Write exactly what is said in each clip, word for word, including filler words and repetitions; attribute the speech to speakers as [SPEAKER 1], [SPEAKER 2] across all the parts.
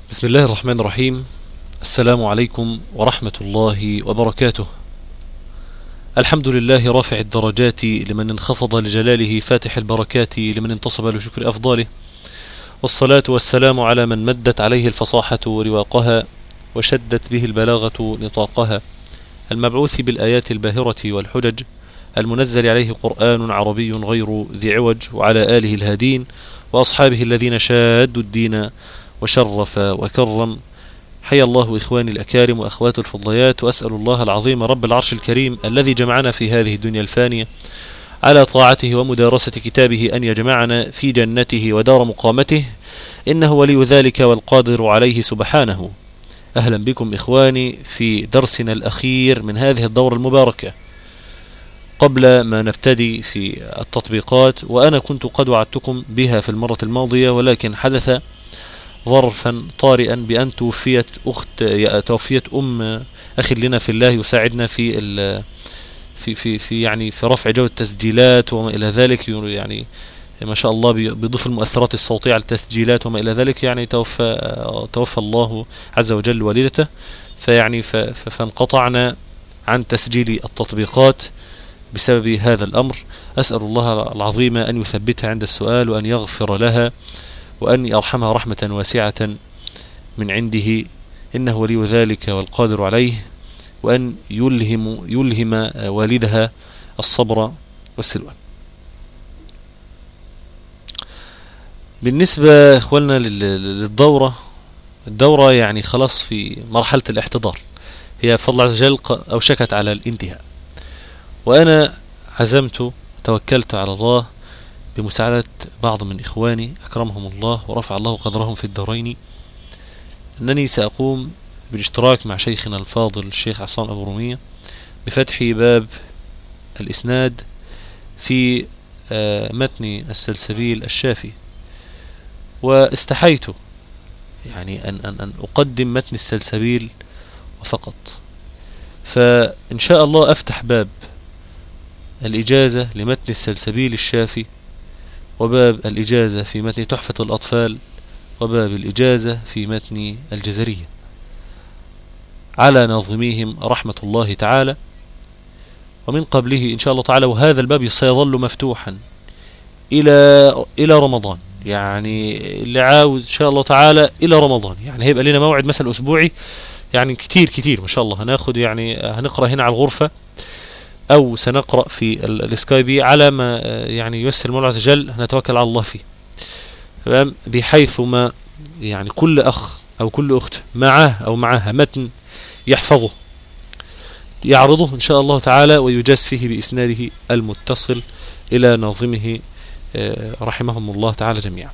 [SPEAKER 1] بسم الله الرحمن الرحيم. السلام عليكم ورحمة الله وبركاته. الحمد لله رافع الدرجات لمن انخفض لجلاله فاتح البركات لمن انتصب لشكر أفضاله، والصلاة والسلام على من مدت عليه الفصاحة رواقها وشدت به البلاغة نطاقها، المبعوث بالآيات الباهرة والحجج، المنزل عليه قرآن عربي غير ذي عوج، وعلى آله الهادين وأصحابه الذين شادوا الدين وشرف وكرم. حيا الله إخواني الأكارم وأخوات الفضليات، وأسأل الله العظيم رب العرش الكريم الذي جمعنا في هذه الدنيا الفانية على طاعته ومدارسة كتابه أن يجمعنا في جنته ودار مقامته، إنه ولي ذلك والقادر عليه سبحانه. أهلا بكم إخواني في درسنا الأخير من هذه الدورة المباركة. قبل ما نبتدي في التطبيقات، وأنا كنت قد وعدتكم بها في المرة الماضية، ولكن حدث ظرفا طارئا بأن توفيت أخت توفيت أم أخي لنا في الله يساعدنا في في في في يعني في رفع جو التسجيلات وما إلى ذلك، يعني ما شاء الله بيضيف المؤثرات الصوتية على التسجيلات وما إلى ذلك. يعني توفى توفى الله عز وجل والدته، فيعني فانقطعنا عن تسجيل التطبيقات بسبب هذا الأمر. أسأل الله العظيم أن يثبتها عند السؤال، وأن يغفر لها، وأن يرحمها رحمة واسعة من عنده، إنه ولي ذلك والقادر عليه، وأن يلهم يلهم والدها الصبر والسلوان. بالنسبة إخواننا للدورة، الدورة يعني خلاص في مرحلة الاحتضار، هي فضل عز وجل أوشكت على الانتهاء، وأنا عزمت توكلت على الله بمساعدة بعض من إخواني أكرمهم الله ورفع الله قدرهم في الدارين، أنني سأقوم بالاشتراك مع شيخنا الفاضل الشيخ عصام أبو رومية بفتح باب الإسناد في متن السلسبيل الشافي، واستحيت يعني أن, أن, أن أقدم متن السلسبيل وفقط، فإن شاء الله أفتح باب الإجازة لمتن السلسبيل الشافي، وباب الإجازة في متن تحفة الأطفال، وباب الإجازة في متن الجزرية على ناظميهم رحمة الله تعالى. ومن قبله إن شاء الله تعالى، وهذا الباب سيظل مفتوحا إلى إلى رمضان، يعني اللي عاوز إن شاء الله تعالى إلى رمضان، يعني هيبقى لنا موعد مثلا أسبوعي، يعني كتير كتير ما شاء الله. هناخد يعني هنقرأ هنا على الغرفة، أو سنقرأ في السكايبي على ما يعني ييسر المولى عز وجل، نتوكل على الله فيه، بحيث ما يعني كل أخ أو كل أخت معه أو معها متن يحفظه يعرضه إن شاء الله تعالى، ويجاز فيه بإسناده المتصل إلى ناظمه رحمهم الله تعالى جميعا.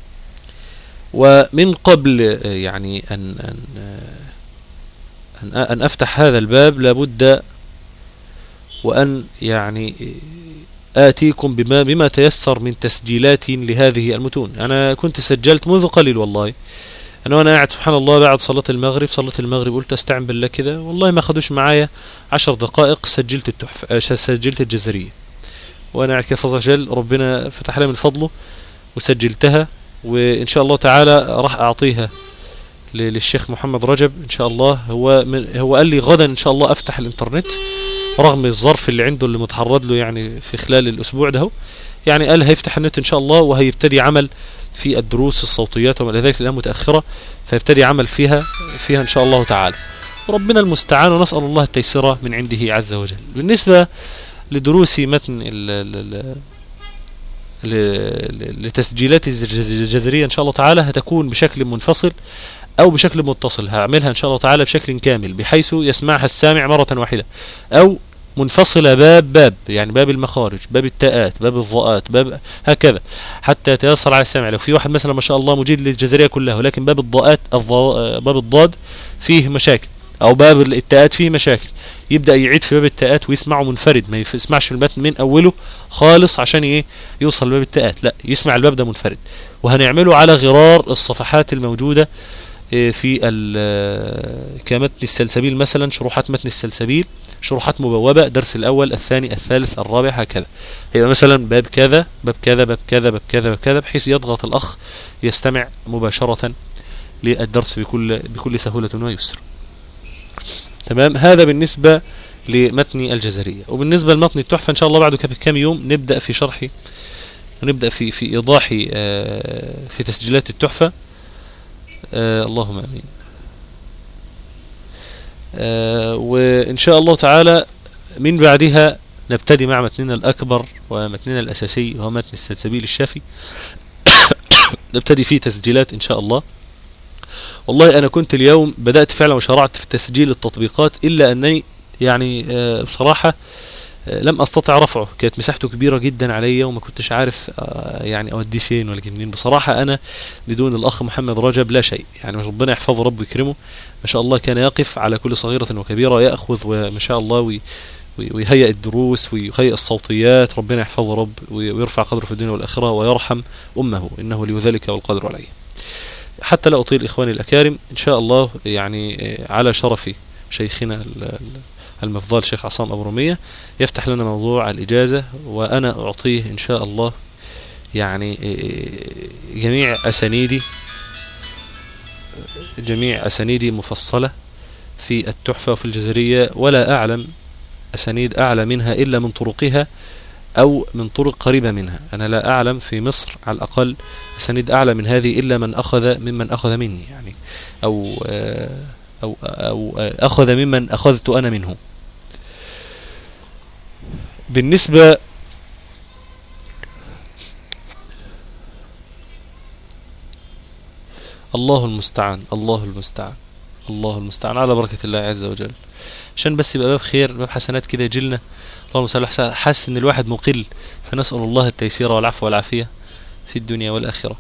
[SPEAKER 1] ومن قبل يعني أن أن أن, أن أفتح هذا الباب، لابد وأن يعني آتيكم بما بما تيسر من تسجيلات لهذه المتون. أنا كنت سجلت منذ قليل والله، أنا وأنا قاعد سبحان الله بعد صلاة المغرب صلاة المغرب قلت أستعن بالله كده، والله ما خدوش معايا عشر دقائق سجلت التحفة سجلت الجزرية، وأنا قاعد كده فضل جل ربنا فتح لي من فضله وسجلتها، وإن شاء الله تعالى راح أعطيها للشيخ محمد رجب إن شاء الله. هو من هو قال لي غدا إن شاء الله أفتح الإنترنت، رغم الظرف اللي عنده اللي متعرض له يعني في خلال الأسبوع ده، يعني قال هيفتح النت إن شاء الله، وهيبتدي عمل في الدروس الصوتيات وما إلى ذلك، الآن متأخرة، فيبتدي عمل فيها فيها إن شاء الله تعالى، ربنا المستعان، ونسأل الله التيسير من عنده عز وجل. بالنسبة لدروس متن لتسجيلات الجزرية إن شاء الله تعالى هتكون بشكل منفصل أو بشكل متصل، هعملها إن شاء الله تعالى بشكل كامل بحيث يسمعها السامع مرة واحدة، أو منفصلة باب باب، يعني باب المخارج، باب التاءات، باب الضاءات، باب هكذا، حتى يتيسر على السامع. لو في واحد مثلا ما شاء الله مجيد للجزرية كلها، ولكن باب الضاءات باب الضاد فيه مشاكل، أو باب التاءات فيه مشاكل، يبدأ يعيد في باب التاءات ويسمعه منفرد، ما يسمعش المتن من أوله خالص عشان ايه يوصل لباب التاءات، لا يسمع الباب ده منفرد. وهنعمله على غرار الصفحات الموجودة في كمتن السلسبيل، مثلا شروحات متن السلسبيل، شروحات مبوبة، درس الأول الثاني الثالث الرابع هكذا، يبقى مثلا باب كذا باب كذا باب كذا باب كذا باب كذا، بحيث يضغط الأخ يستمع مباشرة للدرس بكل بكل سهولة ويسر. تمام. هذا بالنسبة لمتن الجزرية. وبالنسبة لمتن التحفة إن شاء الله بعد كم يوم نبدأ في شرح ونبدأ في في إيضاح في تسجيلات التحفة. اللهم آمين. وإن شاء الله تعالى من بعدها نبتدي مع متننا الأكبر ومتننا الأساسي وهو متن السلسبيل الشافي. نبتدي فيه تسجيلات إن شاء الله. والله أنا كنت اليوم بدأت فعلا وشرعت في تسجيل التطبيقات، إلا أنني يعني بصراحة لم أستطع رفعه، كانت مساحته كبيرة جدا علي وما كنتش عارف يعني أوديه فين ولا منين. بصراحة أنا بدون الأخ محمد رجب لا شيء، يعني ربنا يحفظه رب ويكرمه، ما شاء الله كان يقف على كل صغيرة وكبيرة يأخذ وما شاء الله وي ويهيئ الدروس ويهيئ الصوتيات. ربنا يحفظه رب ويرفع قدره في الدنيا والآخرة ويرحم أمه، إنه لذلك والقدر عليه. حتى لا أطيل إخواني الأكارم، إن شاء الله يعني على شرف شيخنا المفضل شيخ عصام أبو رمية يفتح لنا موضوع الإجازة، وأنا أعطيه إن شاء الله يعني جميع أسانيدي جميع أسانيدي مفصلة في التحفة وفي الجزرية، ولا أعلم أسانيد أعلى منها إلا من طرقها أو من طرق قريبة منها. أنا لا أعلم في مصر على الأقل أسانيد أعلى من هذه إلا من أخذ ممن أخذ مني، يعني أو أو أو أخذ ممن أخذت أنا منه. بالنسبة الله المستعان الله المستعان الله المستعان على بركة الله عز وجل، عشان بس يبقى باب خير باب حسنات كده يجيلنا. اللهم صل على حسن. حاسس ان الواحد مقل، فنسأل الله التيسير والعفو والعافية في الدنيا والآخرة.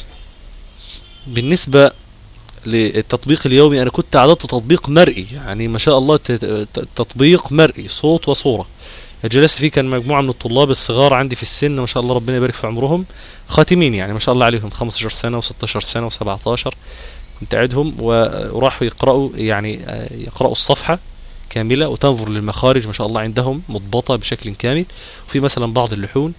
[SPEAKER 1] بالنسبة للتطبيق اليومي، انا كنت عددت تطبيق مرئي، يعني ما شاء الله تطبيق مرئي صوت وصورة. جلست فيه كان مجموعة من الطلاب الصغار عندي في السن، ما شاء الله ربنا يبارك في عمرهم، خاتمين يعني ما شاء الله عليهم خمسة عشر سنة وستاشر سنة وسبعة عشر. كنت قاعدهم وراحوا يقرأوا يعني يقرأوا الصفحة كاملة وتنظر للمخارج ما شاء الله عندهم مضبطة بشكل كامل، وفي مثلا بعض اللحون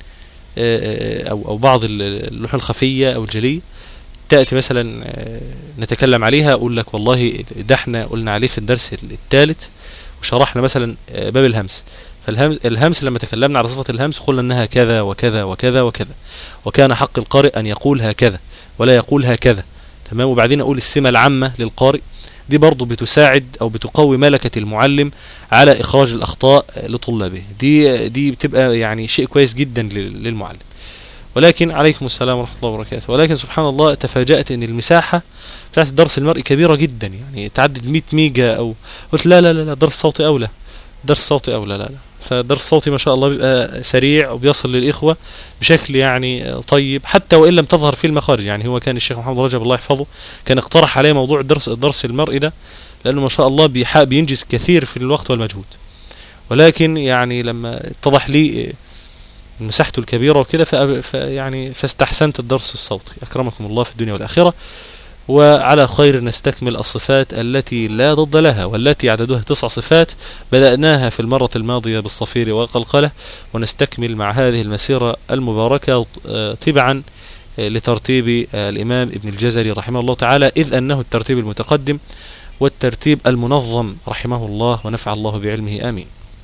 [SPEAKER 1] أو أو بعض اللحون الخفية أو الجلية تأتي مثلا نتكلم عليها، أقول لك والله ده احنا قلنا عليه في الدرس الثالث وشرحنا مثلا باب الهمس. فالهمس لما تكلمنا على صفة الهمس قلنا انها كذا وكذا وكذا وكذا، وكان حق القارئ ان يقول هكذا ولا يقول هكذا. تمام. وبعدين اقول السمة العامة للقارئ، دي برضو بتساعد او بتقوي ملكة المعلم على اخراج الاخطاء لطلابه. دي دي بتبقى يعني شيء كويس جدا للمعلم. ولكن عليكم السلام ورحمة الله وبركاته. ولكن سبحان الله تفاجأت ان المساحة بتاعت الدرس المرئي كبيرة جدا، يعني تعدد مئة ميجا، او قلت لا لا لا درس صوتي اولى درس صوتي اولى لا لا فدرس صوتي ما شاء الله بيبقى سريع وبيصل للإخوة بشكل يعني طيب، حتى وإن لم تظهر فيه المخارج. يعني هو كان الشيخ محمد رجب الله يحفظه كان اقترح عليه موضوع الدرس الدرس المرئي ده، لأنه ما شاء الله بينجز كثير في الوقت والمجهود. ولكن يعني لما اتضح لي مساحته الكبيرة وكده فيعني فاستحسنت الدرس الصوتي. أكرمكم الله في الدنيا والآخرة. وعلى خير نستكمل الصفات التي لا ضد لها، والتي عددها تسع صفات بدأناها في المرة الماضية بالصفير والقلقلة، ونستكمل مع هذه المسيرة المباركة تبعا لترتيب الإمام ابن الجزري رحمه الله تعالى، إذ أنه الترتيب المتقدم والترتيب المنظم رحمه الله ونفع الله بعلمه آمين.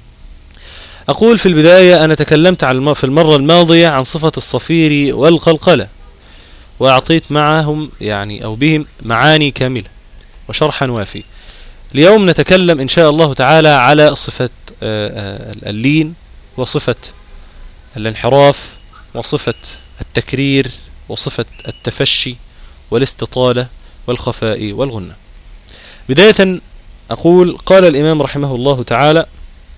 [SPEAKER 1] أقول في البداية أنا تكلمت في المرة الماضية عن صفة الصفير والقلقلة، وأعطيت معهم يعني أو بهم معاني كاملة وشرحا وافي. اليوم نتكلم إن شاء الله تعالى على صفة اللين، وصفة الانحراف، وصفة التكرير، وصفة التفشي والاستطالة والخفاء والغنة. بداية أقول قال الإمام رحمه الله تعالى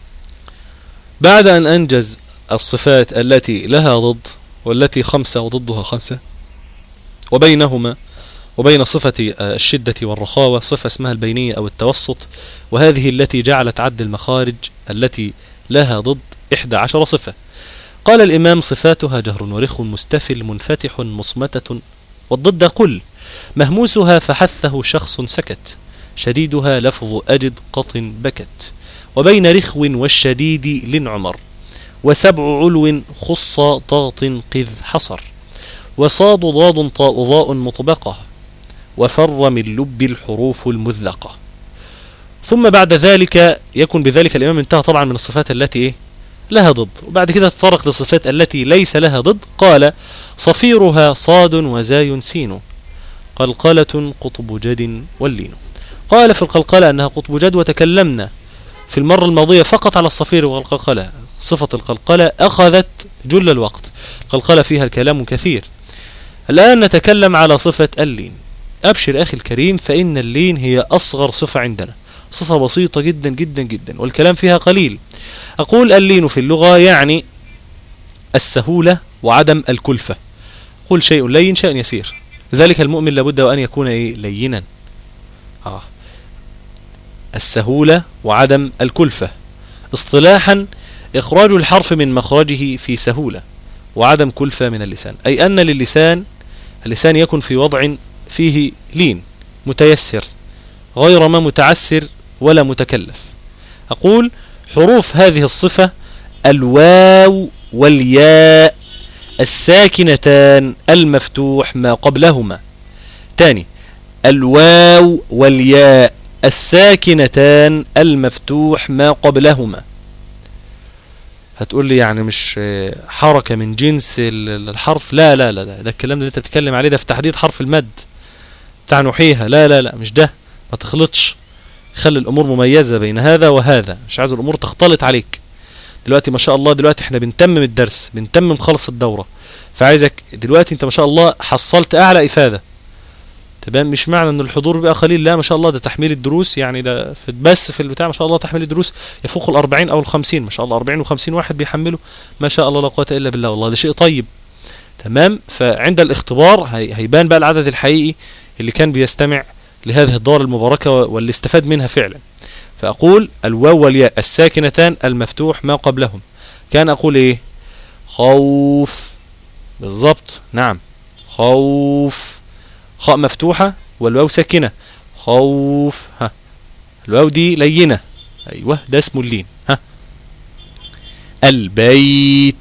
[SPEAKER 1] بعد أن أنجز الصفات التي لها ضد والتي خمسة وضدها خمسة، وبينهما وبين صفة الشدة والرخاوة صفة اسمها البينية أو التوسط، وهذه التي جعلت عد المخارج التي لها ضد إحدى عشر صفة. قال الإمام صفاتها جهر ورخ مستفل منفتح مصمتة، والضد قل مهموسها فحثه شخص سكت، شديدها لفظ أجد قط بكت، وبين رخو والشديد لنعمر، وسبع علو خص طاط قذ حصر، وصاد ضاد طاء ضاء مطبقة، وفر من لب الحروف المذلقة. ثم بعد ذلك يكون بذلك الإمام انتهى طبعا من الصفات التي إيه؟ لها ضد، وبعد كده تطرق للصفات التي ليس لها ضد. قال صفيرها صاد وزاي سين، قلقلة قطب جد واللين. قال في القلقلة أنها قطب جد، وتكلمنا في المرة الماضية فقط على الصفير والقلقلة. صفة القلقلة أخذت جل الوقت، القلقلة فيها الكلام كثير. الآن نتكلم على صفة اللين. أبشر أخي الكريم، فإن اللين هي أصغر صفة عندنا، صفة بسيطة جدا جدا جدا والكلام فيها قليل. أقول اللين في اللغة يعني السهولة وعدم الكلفة. قل شيء لين شيء يسير، لذلك المؤمن لابد وأن يكون إيه؟ لينا. آه. السهولة وعدم الكلفة. اصطلاحا إخراج الحرف من مخرجه في سهولة وعدم كلفة من اللسان، أي أن للسان اللسان يكون في وضع فيه لين متيسر غير ما متعسر ولا متكلف. أقول حروف هذه الصفة الواو والياء الساكنتان المفتوح ما قبلهما. تاني، الواو والياء الساكنتان المفتوح ما قبلهما. هتقول لي يعني مش حركة من جنس الحرف؟ لا لا لا لا، ده الكلام اللي انت بتتكلم عليه ده في تحديد حرف المد بتاع نحيها. لا لا لا، مش ده، ما تخلطش، خلي الامور مميزة بين هذا وهذا، مش عايز الامور تختلط عليك. دلوقتي ما شاء الله دلوقتي احنا بنتمم الدرس، بنتمم خلص الدورة، فعايزك دلوقتي انت ما شاء الله حصلت اعلى افادة. تمام؟ مش معنى ان الحضور بقى قليل، لا، ما شاء الله ده تحميل الدروس يعني ده في بس في البتاع ما شاء الله تحميل الدروس يفوق الأربعين او الخمسين، ما شاء الله أربعين وخمسين واحد بيحملوا، ما شاء الله لا قوة الا بالله، والله ده شيء طيب. تمام؟ فعند الاختبار هي هيبان بقى العدد الحقيقي اللي كان بيستمع لهذه الدورة المباركة واللي استفاد منها فعلا. فأقول الواو والياء الساكنتان المفتوح ما قبلهم. كان أقول إيه؟ خوف. بالضبط، نعم، خوف، خاء مفتوحة والواو ساكنة، خوف. ها، الواو دي لينة، أيوة ده اسمه اللين. ها، البيت،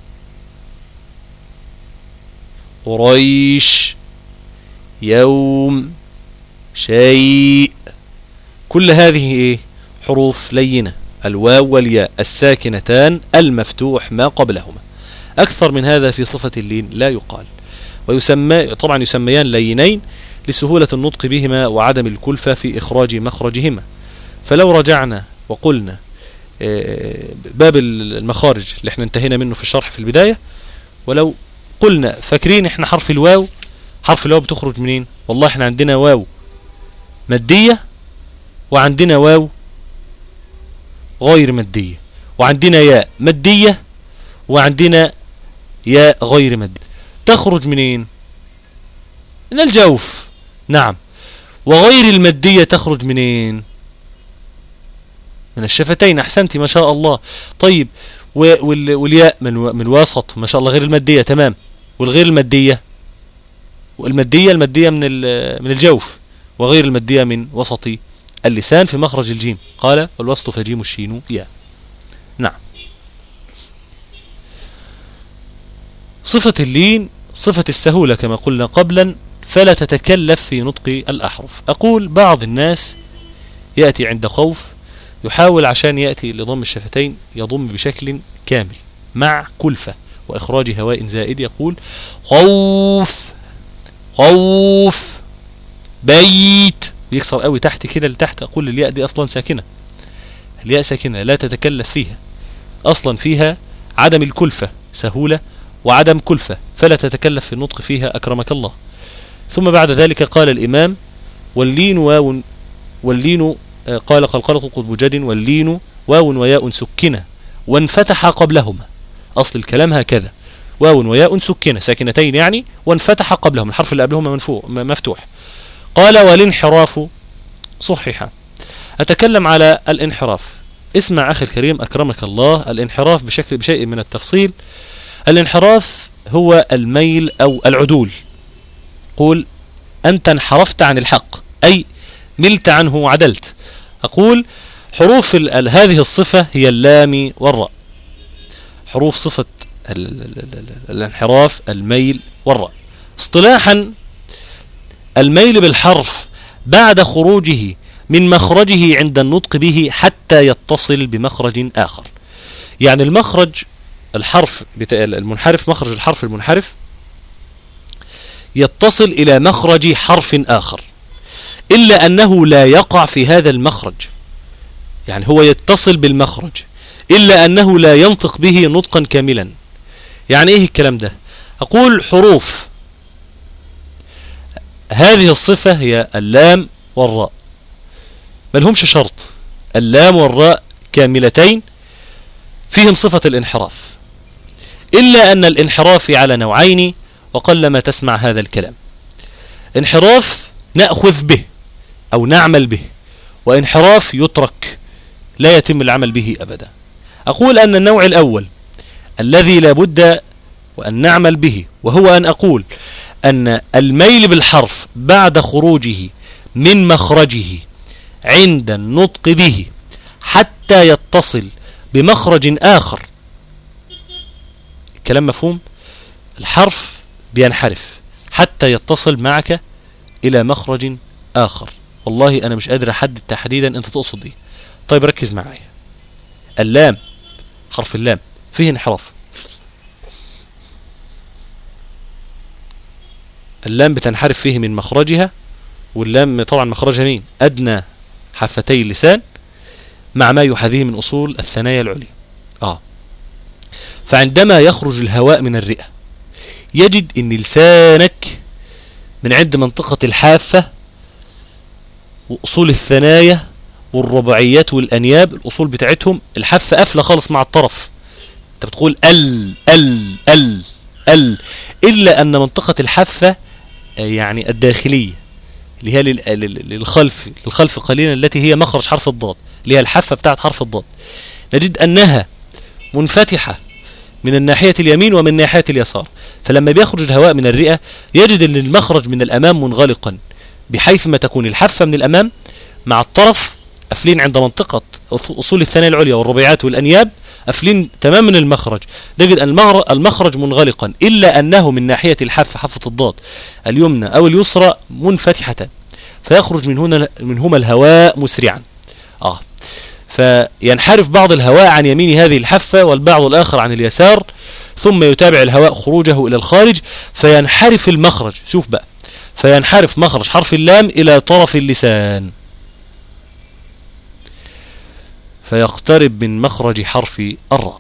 [SPEAKER 1] قريش، يوم، شيء، كل هذه ايه؟ حروف لينة، الواو والياء الساكنتان المفتوح ما قبلهما. اكثر من هذا في صفة اللين لا يقال. ويسمى طبعا يسميان لينين لسهولة النطق بهما وعدم الكلفة في اخراج مخرجهما. فلو رجعنا وقلنا باب المخارج اللي احنا انتهينا منه في الشرح في البداية، ولو قلنا فاكرين احنا حرف الواو، حرف الواو بتخرج منين؟ والله احنا عندنا واو مادية وعندنا واو غير مادية، وعندنا ياء مادية وعندنا ياء غير مادية. تخرج منين؟ من الجوف، نعم. وغير المادية تخرج منين؟ من الشفتين. احسنتي ما شاء الله. طيب والياء من من الوسط ما شاء الله، غير المادية، تمام. والغير المادية، والمادية المادية من من الجوف، وغير المادية من وسط اللسان في مخرج الجيم. قال والوسط فجيم الشين ياء. نعم. صفة اللين صفة السهولة كما قلنا قبلا، فلا تتكلف في نطق الأحرف. أقول بعض الناس يأتي عند خوف يحاول عشان يأتي لضم الشفتين يضم بشكل كامل مع كلفة وإخراج هواء زائد، يقول خوف، خوف، بيت، يكسر قوي تحت كده لتحت. أقول الياء دي أصلا ساكنة، الياء ساكنة لا تتكلف فيها، أصلا فيها عدم الكلفة، سهولة وعدم كلفة، فلا تتكلف في النطق فيها أكرمك الله. ثم بعد ذلك قال الإمام واللين واو، واللين قال قلقلة قطب جد واللين واو وياء سكنة وانفتح قبلهما. أصل الكلام هكذا، واو وياء سكنة ساكنتين يعني، وانفتح قبلهما، الحرف اللي قبلهما مفتوح. قال والانحراف صحيح. أتكلم على الانحراف. اسمع أخي الكريم أكرمك الله، الانحراف بشكل بشيء من التفصيل. الانحراف هو الميل أو العدول. قول أنت انحرفت عن الحق، أي ملت عنه وعدلت. أقول حروف هذه الصفة هي اللام والراء، حروف صفة الانحراف الميل والراء. اصطلاحا الميل بالحرف بعد خروجه من مخرجه عند النطق به حتى يتصل بمخرج آخر. يعني المخرج الحرف المنحرف، مخرج الحرف المنحرف يتصل إلى مخرج حرف آخر، إلا أنه لا يقع في هذا المخرج. يعني هو يتصل بالمخرج إلا أنه لا ينطق به نطقا كاملا. يعني إيه الكلام ده؟ أقول حروف هذه الصفة هي اللام والراء، ملهمش شرط، اللام والراء كاملتين فيهم صفة الانحراف، إلا أن الانحراف على نوعين وقلما تسمع هذا الكلام. انحراف نأخذ به أو نعمل به، وانحراف يترك لا يتم العمل به أبدا. أقول أن النوع الأول الذي لا بد وأن نعمل به، وهو أن أقول أن الميل بالحرف بعد خروجه من مخرجه عند النطق به حتى يتصل بمخرج آخر. الكلام مفهوم؟ الحرف بينحرف حتى يتصل معك إلى مخرج آخر. والله أنا مش قادر أحدد تحديدا أنت تقصد إيه. طيب ركز معايا. اللام، حرف اللام فيه انحراف. اللام بتنحرف فيه من مخرجها، واللام طبعا مخرجها مين؟ أدنى حفتي اللسان مع ما يحاذيه من أصول الثنايا العليا. آه. فعندما يخرج الهواء من الرئة يجد أن لسانك من عند منطقة الحافة وأصول الثنايا والرباعيات والأنياب، الأصول بتاعتهم الحافة قافلة خالص مع الطرف. أنت بتقول ال ال ال ال إلا أن منطقة الحافة يعني الداخلية اللي هي للخلف للخلف قليلا، التي هي مخرج حرف الضاد، اللي هي الحافة بتاعت حرف الضاد، نجد أنها منفتحة من الناحية اليمين ومن ناحية اليسار. فلما بيخرج الهواء من الرئة يجد أن المخرج من الأمام منغلقا، بحيث ما تكون الحافة من الأمام مع الطرف قافلين عند منطقة أصول الثنايا العليا والرباعيات والأنياب، قافلين تماما المخرج. نجد أن المخرج منغلقا، إلا أنه من ناحية الحافة، حافة الضاد اليمنى أو اليسرى، منفتحة، فيخرج من هنا منهما الهواء مسرعا. آه فينحرف بعض الهواء عن يمين هذه الحافة والبعض الآخر عن اليسار، ثم يتابع الهواء خروجه إلى الخارج فينحرف المخرج. شوف بقى، فينحرف مخرج حرف اللام إلى طرف اللسان، فيقترب من مخرج حرف الراء.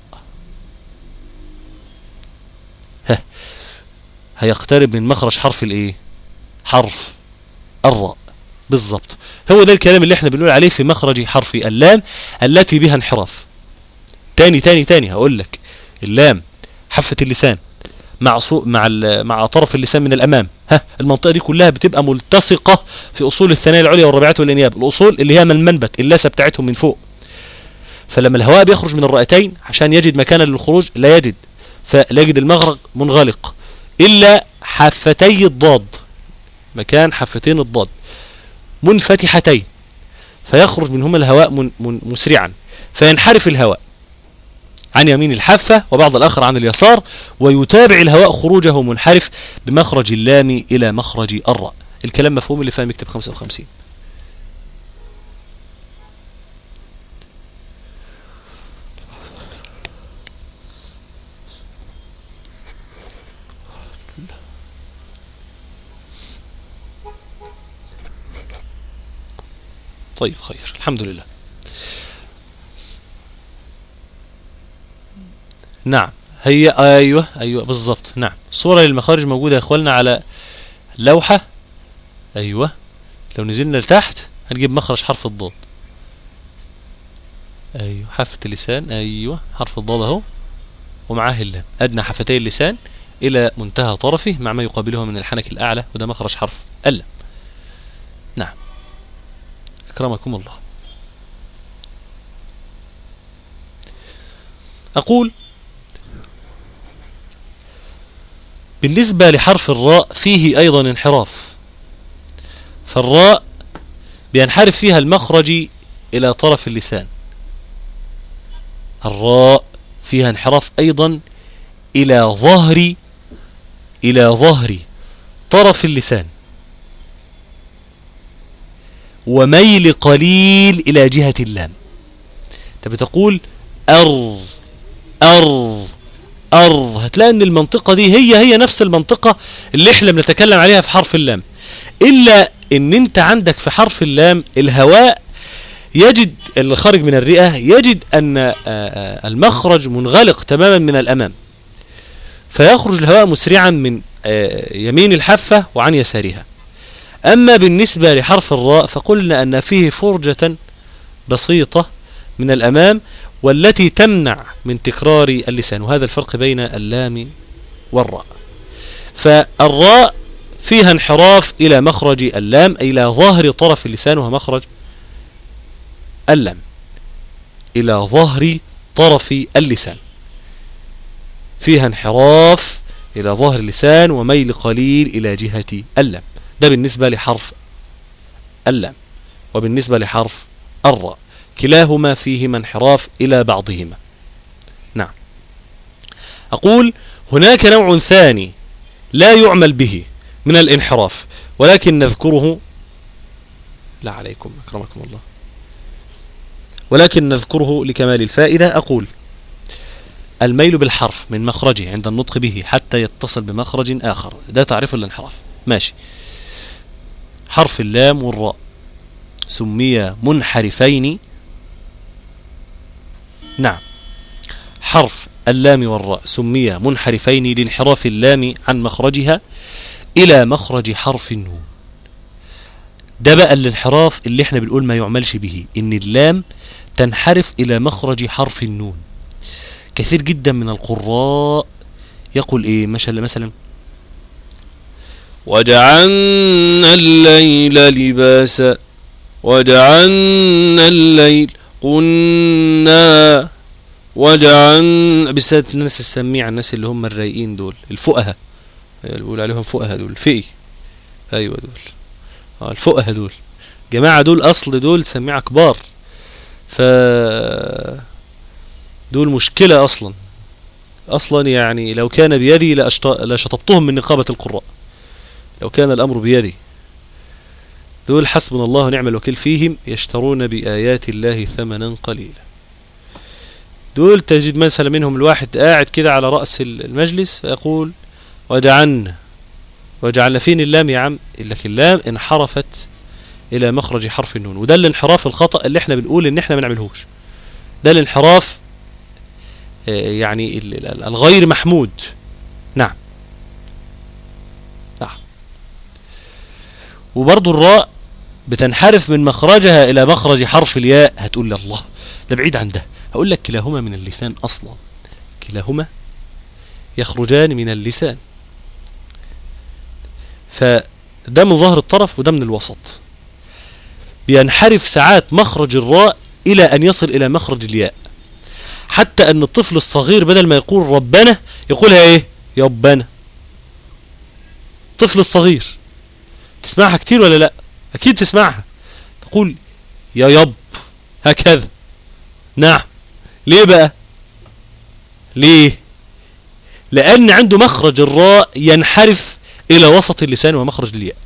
[SPEAKER 1] ها هيقترب من مخرج حرف الايه؟ حرف الراء بالضبط. هو ده الكلام اللي احنا بنقول عليه في مخرج حرف اللام التي بها انحراف. تاني تاني تاني هقول لك، اللام حافة اللسان مع مع مع طرف اللسان من الامام، ها المنطقه دي كلها بتبقى ملتصقه في اصول الثنايا العليا والرباعيات والانياب، الاصول اللي هي من المنبت، اللثه بتاعتهم من فوق. فلما الهواء بيخرج من الرئتين عشان يجد مكانا للخروج لا يجد، فلا يجد المخرج منغلق إلا حافتي الضاد، مكان حافتين الضاد منفتحتين، فيخرج منهما الهواء من من مسرعا، فينحرف الهواء عن يمين الحافة وبعض الآخر عن اليسار، ويتابع الهواء خروجه منحرف بمخرج اللام إلى مخرج الراء. الكلام مفهوم؟ اللي فاهم يكتب خمسة وخمسين. طيب خير، الحمد لله. نعم هي ايوه ايوه بالضبط. نعم صورة للمخارج موجودة يا اخواننا على لوحة. ايوه لو نزلنا لتحت هنجيب مخرج حرف الضاد. ايوه حافة اللسان، ايوه حرف الضاد اهو، ومعاه اللام، ادنى حفتي اللسان الى منتهى طرفه مع ما يقابله من الحنك الاعلى، وده مخرج حرف اللام. نعم أكرمكم الله. أقول بالنسبة لحرف الراء فيه أيضا انحراف، فالراء بينحرف فيها المخرج إلى طرف اللسان. الراء فيها انحراف أيضا إلى ظهر إلى ظهر طرف اللسان. وميل قليل إلى جهة اللام. أنت بتقول أر أر أر، هتلاقي أن المنطقة دي هي هي نفس المنطقة اللي احنا بنتكلم عليها في حرف اللام، إلا أن أنت عندك في حرف اللام الهواء يجد اللي خارج من الرئة يجد أن المخرج منغلق تماما من الأمام، فيخرج الهواء مسرعا من يمين الحافة وعن يسارها. أما بالنسبة لحرف الراء فقلنا أن فيه فرجة بسيطة من الأمام والتي تمنع من تكرار اللسان، وهذا الفرق بين اللام والراء. فالراء فيها انحراف إلى مخرج اللام، إلى ظهر طرف اللسان وهو مخرج اللام، إلى ظهر طرف اللسان، فيها انحراف إلى ظهر اللسان وميل قليل إلى جهة اللام. ده بالنسبة لحرف اللام. وبالنسبة لحرف الراء كلاهما فيهما انحراف إلى بعضهما. نعم. أقول هناك نوع ثاني لا يعمل به من الانحراف ولكن نذكره، لا عليكم أكرمكم الله، ولكن نذكره لكمال الفائدة. أقول الميل بالحرف من مخرجه عند النطق به حتى يتصل بمخرج آخر، ده تعريف الانحراف. ماشي. حرف اللام والراء سميا منحرفين. نعم، حرف اللام والراء سميا منحرفين لانحراف اللام عن مخرجها إلى مخرج حرف النون. ده بقى الانحراف اللي احنا بنقول ما يعملش به، ان اللام تنحرف إلى مخرج حرف النون. كثير جدا من القراء يقول ايه مثلا مثلا وجعلنا الليل لباسا، وجعلنا الليل قلنا، وجعلنا، بالذات الناس السميعة، الناس اللي هم الرايقين دول الفقهاء، بيقول عليهم فقهاء دول، فقه، ايوه دول اه الفقهاء دول جماعة، دول اصل دول سميعة كبار، ف دول مشكلة اصلا اصلا يعني لو كان بيدي لشطبتهم من نقابة القراء، لو كان الامر بيدي. دول حسبنا الله ونعم الوكيل فيهم، يشترون بآيات الله ثمنا قليلا. دول تجد مثلا منهم الواحد قاعد كده على رأس المجلس يقول وجعلنا، وجعلنا فين اللام يا عم؟ لك اللام انحرفت الى مخرج حرف النون، وده الانحراف الخطأ اللي احنا بنقول ان احنا ما نعملهوش. ده الانحراف يعني الغير محمود. نعم نعم. وبرضو الراء بتنحرف من مخرجها الى مخرج حرف الياء. هتقول لي الله ده بعيد عن ده، هقول لك كلاهما من اللسان اصلا، كلاهما يخرجان من اللسان، فده من ظهر الطرف وده من الوسط. بينحرف ساعات مخرج الراء الى ان يصل الى مخرج الياء، حتى ان الطفل الصغير بدل ما يقول ربنا يقولها ايه؟ يبنا. الطفل الصغير تسمعها كتير ولا لا؟ اكيد تسمعها، تقول يا يب هكذا. نعم. ليه بقى؟ ليه؟ لان عنده مخرج الراء ينحرف الى وسط اللسان ومخرج الياء.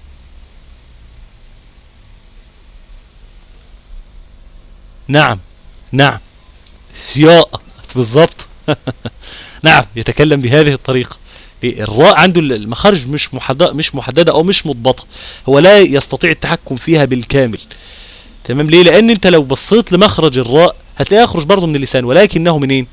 [SPEAKER 1] نعم نعم سياء بالضبط. نعم، يتكلم بهذه الطريقة. الراء عنده المخارج مش محددة مش محددة او مش مضبطة، هو لا يستطيع التحكم فيها بالكامل. تمام. ليه؟ لان انت لو بصيت لمخرج الراء هتلاقيه يخرج برضه من اللسان، ولكنه منين؟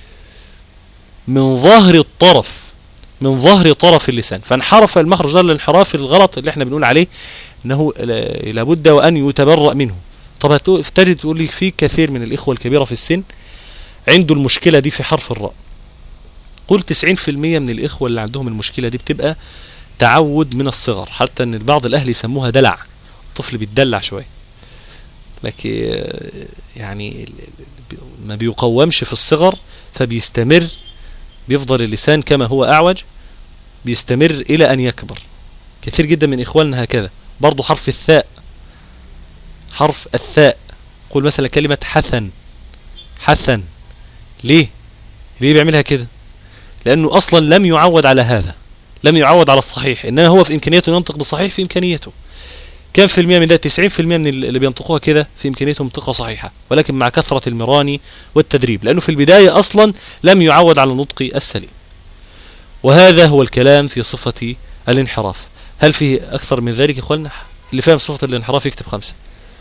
[SPEAKER 1] من ظهر الطرف، من ظهر طرف اللسان، فانحرف المخرج ده الانحراف الغلط اللي احنا بنقول عليه انه لابد وان يتبرأ منه. طب تجد تقول لي في كثير من الاخوة الكبيرة في السن عنده المشكلة دي في حرف الراء. قل تسعين في المية من الاخوة اللي عندهم المشكلة دي بتبقى تعود من الصغر، حتى ان بعض الاهل يسموها دلع، الطفل بيتدلع شوية، لكن يعني ما بيقومش في الصغر فبيستمر، بيفضل اللسان كما هو اعوج، بيستمر الى ان يكبر. كثير جدا من اخواننا هكذا. برضو حرف الثاء، حرف الثاء، قل مثلا كلمة حثن، حثن، ليه ليه بيعملها كده؟ لانه اصلا لم يعود على هذا، لم يعود على الصحيح، انما هو في امكانيته ينطق بالصحيح، في امكانيته. كم في المية من ده؟ تسعين في المية من اللي بينطقوها كده في إمكانيتهم نطقها صحيحة، ولكن مع كثرة المران والتدريب، لأنه في البداية أصلا لم يعود على النطق السليم. وهذا هو الكلام في صفة الانحراف. هل فيه أكثر من ذلك يا إخواننا؟ اللي فاهم صفة الانحراف يكتب خمسة.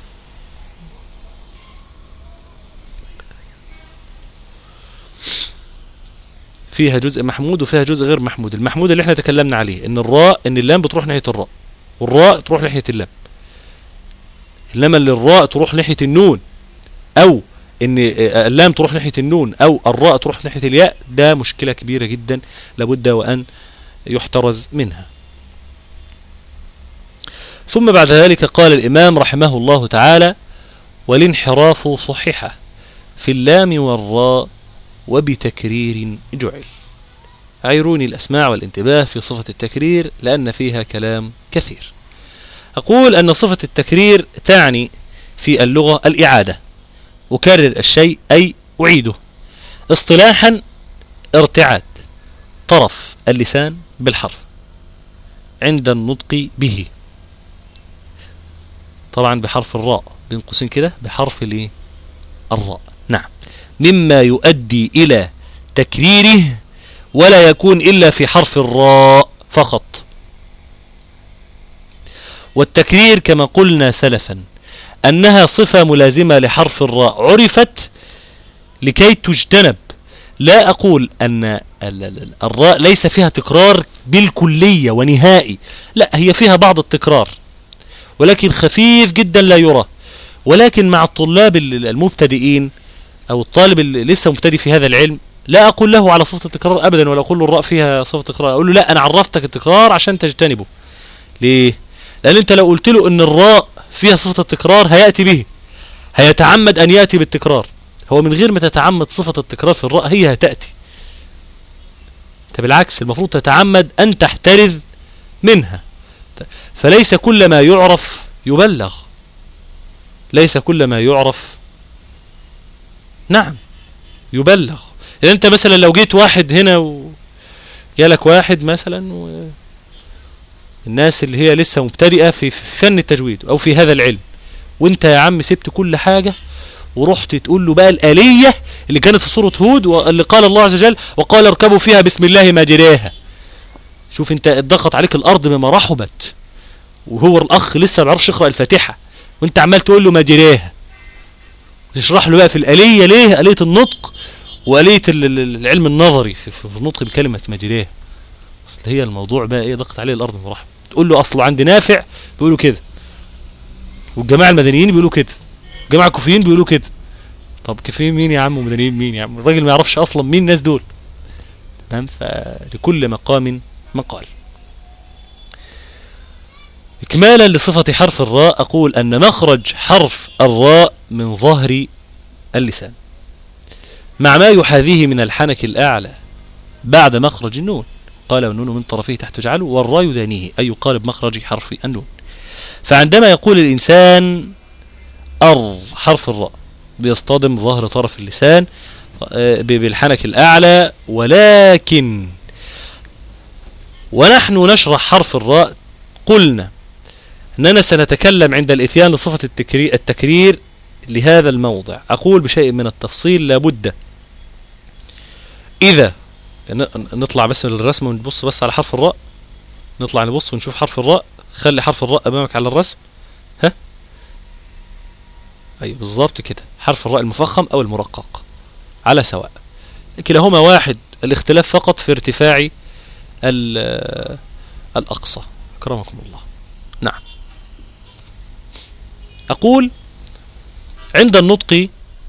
[SPEAKER 1] فيها جزء محمود وفيها جزء غير محمود. المحمود اللي احنا تكلمنا عليه ان الراء، ان اللام بتروح ناحية الراء والراء تروح ناحية اللام، انما اللي الراء تروح ناحية النون او ان اللام تروح ناحية النون او الراء تروح ناحية الياء، ده مشكلة كبيرة جدا لابد وان يحترز منها. ثم بعد ذلك قال الامام رحمه الله تعالى: والانحراف صححه في اللام والراء وبتكرير جعل. عيروني الأسماع والانتباه في صفة التكرير لأن فيها كلام كثير. أقول أن صفة التكرير تعني في اللغة الإعادة، أكرر الشيء أي أعيده. اصطلاحا ارتعاد طرف اللسان بالحرف عند النطق به، طبعا بحرف الراء بين قوسين كده، بحرف الراء، نعم، مما يؤدي إلى تكريره ولا يكون إلا في حرف الراء فقط. والتكرير كما قلنا سلفا أنها صفة ملازمة لحرف الراء عرفت لكي تجتنب. لا أقول أن الراء ليس فيها تكرار بالكلية ونهائي، لا، هي فيها بعض التكرار ولكن خفيف جدا لا يرى. ولكن مع الطلاب المبتدئين أو الطالب اللي لسه مبتدئ في هذا العلم لا أقول له على صفة التكرار أبدا، ولا أقول له الراء فيها صفة تكرار، أقول له لا، أنا عرفتك التكرار عشان تجتنبه. ليه؟ لأن أنت لو قلت له أن الراء فيها صفة التكرار هيأتي به، هيتعمد أن يأتي بالتكرار. هو من غير ما تتعمد صفة التكرار في الراء هي هتأتي. بالعكس، المفروض تتعمد أن تحترز منها. فليس كل ما يعرف يبلغ، ليس كل ما يعرف نعم يبلغ. إذا أنت مثلا لو جيت واحد هنا وجالك واحد مثلا و... الناس اللي هي لسه مبتدئة في فن التجويد أو في هذا العلم، وانت يا عم سبت كل حاجة ورحت تقول له بقى الآلية اللي كانت في سورة هود واللي قال الله عز وجل: وقال اركبوا فيها بسم الله مجريها. شوف انت اتضغط عليك الأرض بما رحبت، وهو الأخ لسه ما بيعرفش يقرأ الفاتحة وانت عمال تقول له مجريها. تشرح له بقى في الآلية، ليه آلية النطق وآلية العلم النظري في النطق بكلمة مجريها. اصل هي الموضوع بقى ايه، ضغط عليه الأرض بما رحبت. تقول له أصله عند نافع بيقولوا كده، والجماعة المدنيين بيقولوا كده، الجماعة الكوفيين بيقولوا كده. طب كوفيين مين يا عم ومدنيين مين يا عم؟ الراجل ما يعرفش اصلا مين الناس دول. تمام؟ فلكل مقام مقال. اكمالا لصفة حرف الراء أقول أن مخرج حرف الراء من ظهر اللسان مع ما يحاذيه من الحنك الأعلى بعد مخرج النون. قال: والنون من طرفيه تحت تجعله والراء يدانيه، أي يقال بمخرج حرف النون. فعندما يقول الإنسان أر حرف الراء بيصطدم ظهر طرف اللسان بالحنك الأعلى. ولكن ونحن نشرح حرف الراء قلنا أننا سنتكلم عند الإتيان لصفة التكرير, التكرير لهذا الموضع. أقول بشيء من التفصيل لابد. إذا نطلع بس من الرسم ونبص بس على حرف الراء، نطلع نبص ونشوف حرف الراء، خلي حرف الراء أمامك على الرسم. ها أي بالضبط كده، حرف الراء المفخم أو المرقق على سواء، كلاهما واحد، الاختلاف فقط في ارتفاع الأقصى. أكرمكم الله. نعم. أقول عند النطق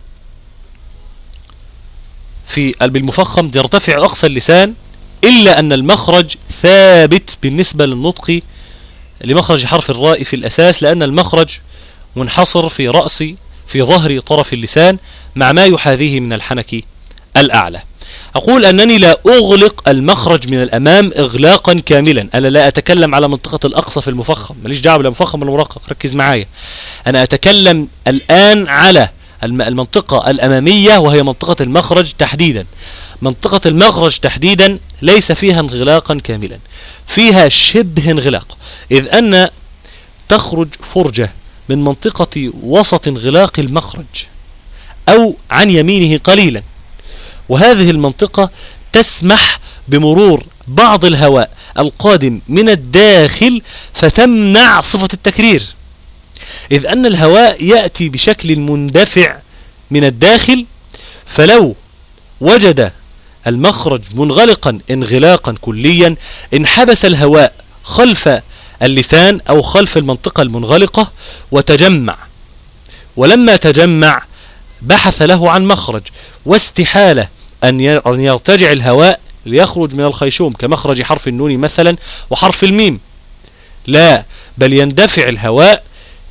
[SPEAKER 1] في بالمفخم يرتفع أقصى اللسان، إلا أن المخرج ثابت بالنسبة للنطق لمخرج حرف الراء في الأساس، لأن المخرج منحصر في رأس في ظهر طرف اللسان مع ما يحاذيه من الحنك الأعلى. أقول أنني لا أغلق المخرج من الأمام إغلاقا كاملا. أنا لا أتكلم على منطقة الأقصى في المفخم، ماليش دعوة بالمفخم والمرقق، ركز معايا. أنا أتكلم الآن على المنطقة الأمامية وهي منطقة المخرج تحديدا. منطقة المخرج تحديدا ليس فيها انغلاقا كاملا، فيها شبه انغلاق، إذ أن تخرج فرجة من منطقة وسط انغلاق المخرج أو عن يمينه قليلا، وهذه المنطقة تسمح بمرور بعض الهواء القادم من الداخل فتمنع صفة التكرير، إذ أن الهواء يأتي بشكل مندفع من الداخل، فلو وجد المخرج منغلقا انغلاقا كليا انحبس الهواء خلف اللسان أو خلف المنطقة المنغلقة وتجمع، ولما تجمع بحث له عن مخرج، واستحالة أن يرتجع الهواء ليخرج من الخيشوم كمخرج حرف النون مثلا وحرف الميم، لا، بل يندفع الهواء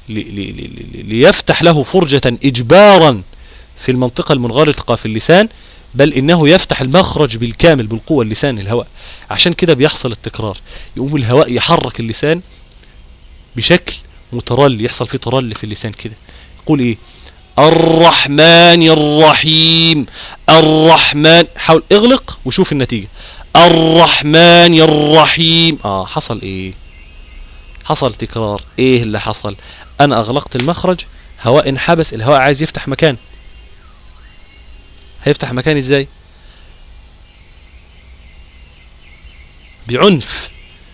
[SPEAKER 1] ليفتح له فرجة إجبارا في المنطقة المنغلقة في اللسان، بل إنه يفتح المخرج بالكامل بالقوة اللسان الهواء. عشان كده بيحصل التكرار، يقوم الهواء يحرك اللسان بشكل مترل، يحصل فيه ترل في اللسان كده. يقول إيه؟ الرحمن الرحيم. الرحمن، حاول اغلق وشوف النتيجة. الرحمن الرحيم. آه حصل إيه؟ حصل تكرار. إيه اللي حصل؟ أنا أغلقت المخرج، هواء انحبس، الهواء عايز يفتح مكان، هيفتح مكان إزاي؟ بعنف،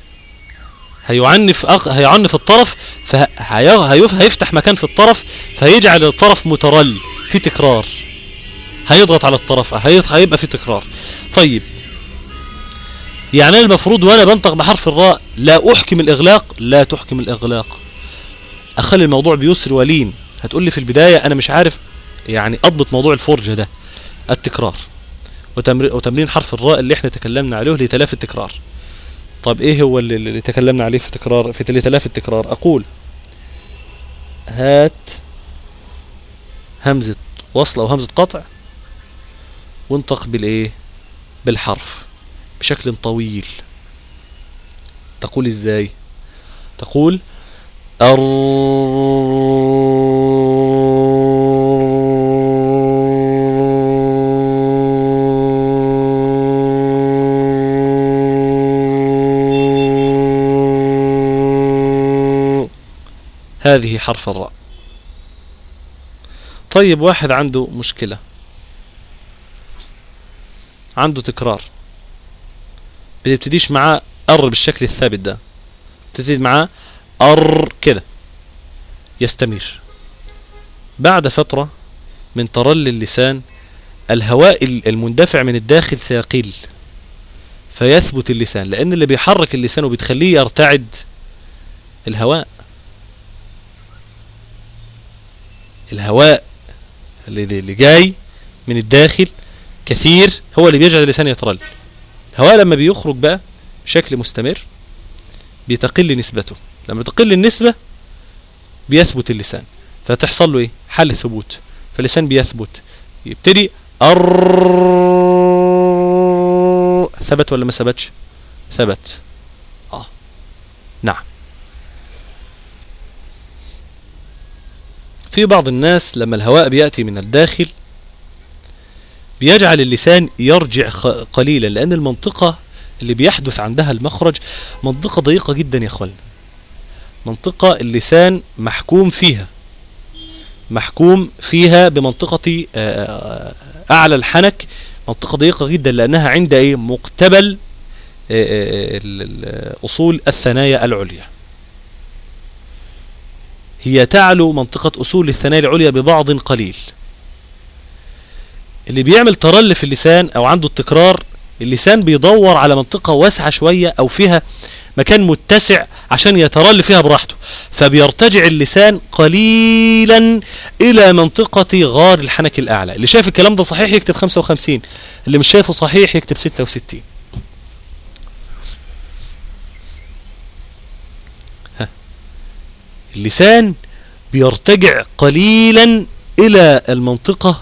[SPEAKER 1] هيعنف أق... هيعنف الطرف، فهيفتح مكان في الطرف، فهيجعل الطرف مترل في تكرار، هيضغط على الطرف، هيبقى في تكرار. طيب يعني المفروض وانا بنطق بحرف الراء لا احكم الاغلاق؟ لا تحكم الاغلاق، اخلي الموضوع بيسر ولين. هتقول لي في البداية انا مش عارف يعني اضبط موضوع الفرجة ده، التكرار وتمرين حرف الراء اللي احنا تكلمنا عليه لتلاف التكرار. طب ايه هو اللي, اللي تكلمنا عليه في تكرار في لتلاف التكرار؟ اقول هات همزة وصل او همزة قطع وانطق بالايه؟ بالحرف بشكل طويل. تقول ازاي؟ تقول أر هذه حرف الراء. طيب واحد عنده مشكلة، عنده تكرار، بتبتديش معاه أر بالشكل الثابت ده، بتبتدي معاه أر كده، يستمر. بعد فترة من ترل اللسان الهواء المندفع من الداخل سيقل فيثبت اللسان، لأن اللي بيحرك اللسان وبتخليه يرتعد الهواء. الهواء اللي جاي من الداخل كثير هو اللي بيجعل اللسان يترل. الهواء لما بيخرج بقى بشكل مستمر بيتقل نسبته، لما تقل النسبة بيثبت اللسان، فتحصل له ايه؟ حالة ثبوت، فاللسان بيثبت، يبتدي أر. ثبت ولا ما ثبتش؟ ثبت. اه نعم. في بعض الناس لما الهواء بيأتي من الداخل بيجعل اللسان يرجع قليلا، لأن المنطقة اللي بيحدث عندها المخرج منطقة ضيقة جدا يا اخوان، منطقة اللسان محكوم فيها محكوم فيها بمنطقة أعلى الحنك، منطقة ضيقة جدا، لأنها عند ايه؟ مقتبل أصول الثنايا العليا، هي تعلو منطقة أصول الثنايا العليا ببعض قليل. اللي بيعمل ترل في اللسان أو عنده التكرار، اللسان بيدور على منطقة واسعة شوية أو فيها مكان متسع عشان يترل فيها براحته، فبيرتجع اللسان قليلا إلى منطقة غار الحنك الأعلى. اللي شايف الكلام ده صحيح يكتب خمسة وخمسين، اللي مش شايفه صحيح يكتب ستة وستين. ها. اللسان بيرتجع قليلا إلى المنطقة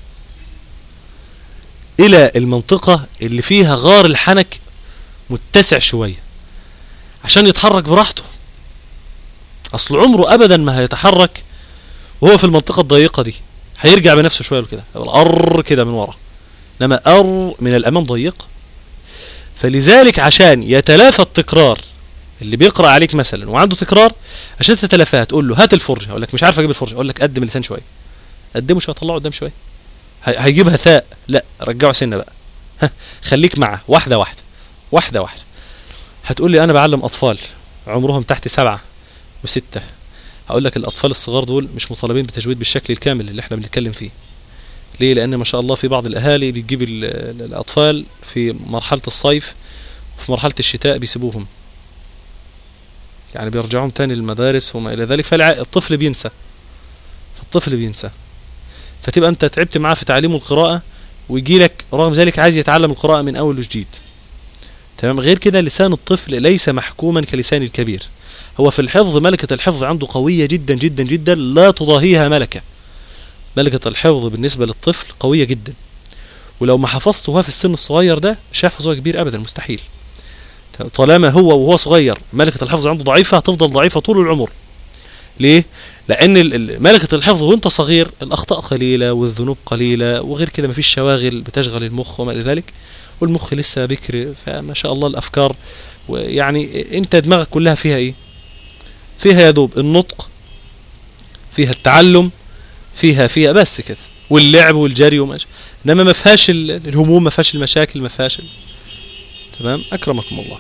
[SPEAKER 1] إلى المنطقة اللي فيها غار الحنك متسع شوية عشان يتحرك براحته. أصل عمره أبدا ما هيتحرك وهو في المنطقة الضيقة دي، هيرجع بنفسه شوية كده، الأر كده من ورا، إنما أر من الأمام ضيق. فلذلك عشان يتلافى التكرار اللي بيقرأ عليك مثلا وعنده تكرار عشان تتلافاها، تقول له هات الفرجة، اقول لك مش عارف اجيب الفرجة، اقول لك قدم اللسان شوية، قدمه شوية، طلعه قدام شوية، هيجيبها ثاء، لا رجعه سنة بقى، ها خليك معه واحدة واحدة واحدة واحدة. هتقول لي انا بعلم اطفال عمرهم تحت سبعة وستة، هقول لك الاطفال الصغار دول مش مطالبين بتجويد بالشكل الكامل اللي احنا بنتكلم فيه. ليه؟ لان ما شاء الله في بعض الاهالي بتجيب الاطفال في مرحلة الصيف وفي مرحلة الشتاء بيسيبوهم، يعني بيرجعون تاني للمدارس وما الى ذلك، فالطفل بينسى فالطفل بينسى فتبقى انت تعبت معاه في تعليمه القراءة، ويجي لك رغم ذلك عايز يتعلم القراءة من اول وجديد. تمام. غير كده لسان الطفل ليس محكوما كلسان الكبير، هو في الحفظ ملكة الحفظ عنده قوية جدا جدا جدا لا تضاهيها ملكة. ملكة الحفظ بالنسبة للطفل قوية جدا، ولو ما حفظته في السن الصغير ده مش هيحفظ هو كبير ابدا، مستحيل. طالما هو وهو صغير ملكة الحفظ عنده ضعيفة هتفضل ضعيفة طول العمر. ليه؟ لان ملكة الحفظ وانت صغير الاخطاء قليلة والذنوب قليلة، وغير كده مفيش شواغل بتشغل المخ وما الى ذلك، والمخ لسه بكر، فما شاء الله الافكار يعني انت دماغك كلها فيها ايه؟ فيها يدوب النطق، فيها التعلم، فيها فيها بس كده، واللعب والجري وماشي، انما ما فيهاش الهموم، ما فيهاش المشاكل، ما فيهاش. تمام. اكرمكم الله.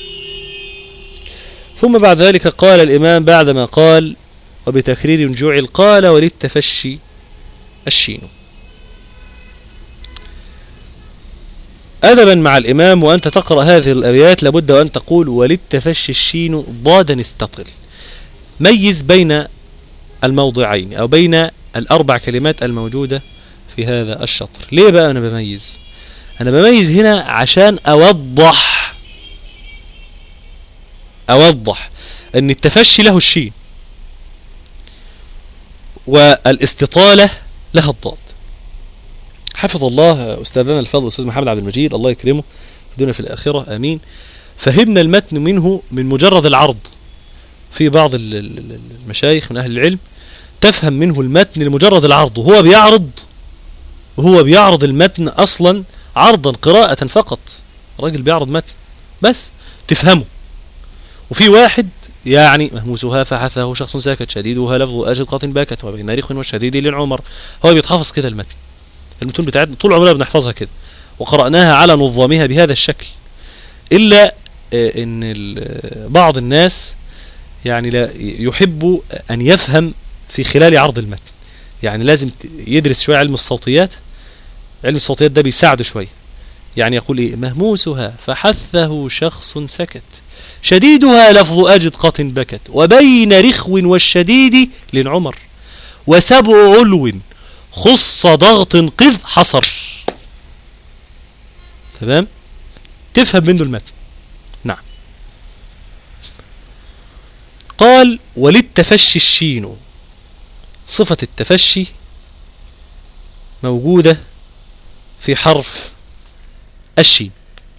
[SPEAKER 1] ثم بعد ذلك قال الامام بعدما قال وبتكرير جعل، قال وللتفشي الشين. أدبا مع الإمام وأنت تقرأ هذه الأبيات لابد وأن تقول وللتفشي الشين ضادا استطل. ميز بين الموضعين أو بين الأربع كلمات الموجودة في هذا الشطر. ليه بقى أنا بميز؟ أنا بميز هنا عشان أوضح أوضح أن التفشي له الشين والاستطالة لها الضاد. حفظ الله أستاذنا الفاضل أستاذ محمد عبد المجيد الله يكرمه في الدنيا في الآخرة آمين، فهمنا المتن منه من مجرد العرض. في بعض المشايخ من أهل العلم تفهم منه المتن لمجرد العرض، وهو بيعرض وهو بيعرض المتن أصلا عرضا قراءة فقط، الراجل بيعرض متن بس تفهمه. وفي واحد يعني مهموسها فحثه شخص ساكت شديدها لفظ أجل قاطن باكت وبين ريخ والشديد للعمر، هو بيتحفظ كده المتن. المتون بتاعتنا طول عمرنا بنحفظها كده وقرأناها على نظامها بهذا الشكل، إلا إن بعض الناس يعني لا يحب أن يفهم في خلال عرض المتن، يعني لازم يدرس شوية علم الصوتيات. علم الصوتيات ده بيساعده شوية، يعني يقول إيه مهموسها فحثه شخص سكت شديدها لفظ أجد قط بكت وبين رخو والشديد للعمر وسبع علو خص ضغط قذ حصر. تمام. تفهم منه المتن. نعم. قال وللتفشي الشين، صفة التفشي موجودة في حرف الشين.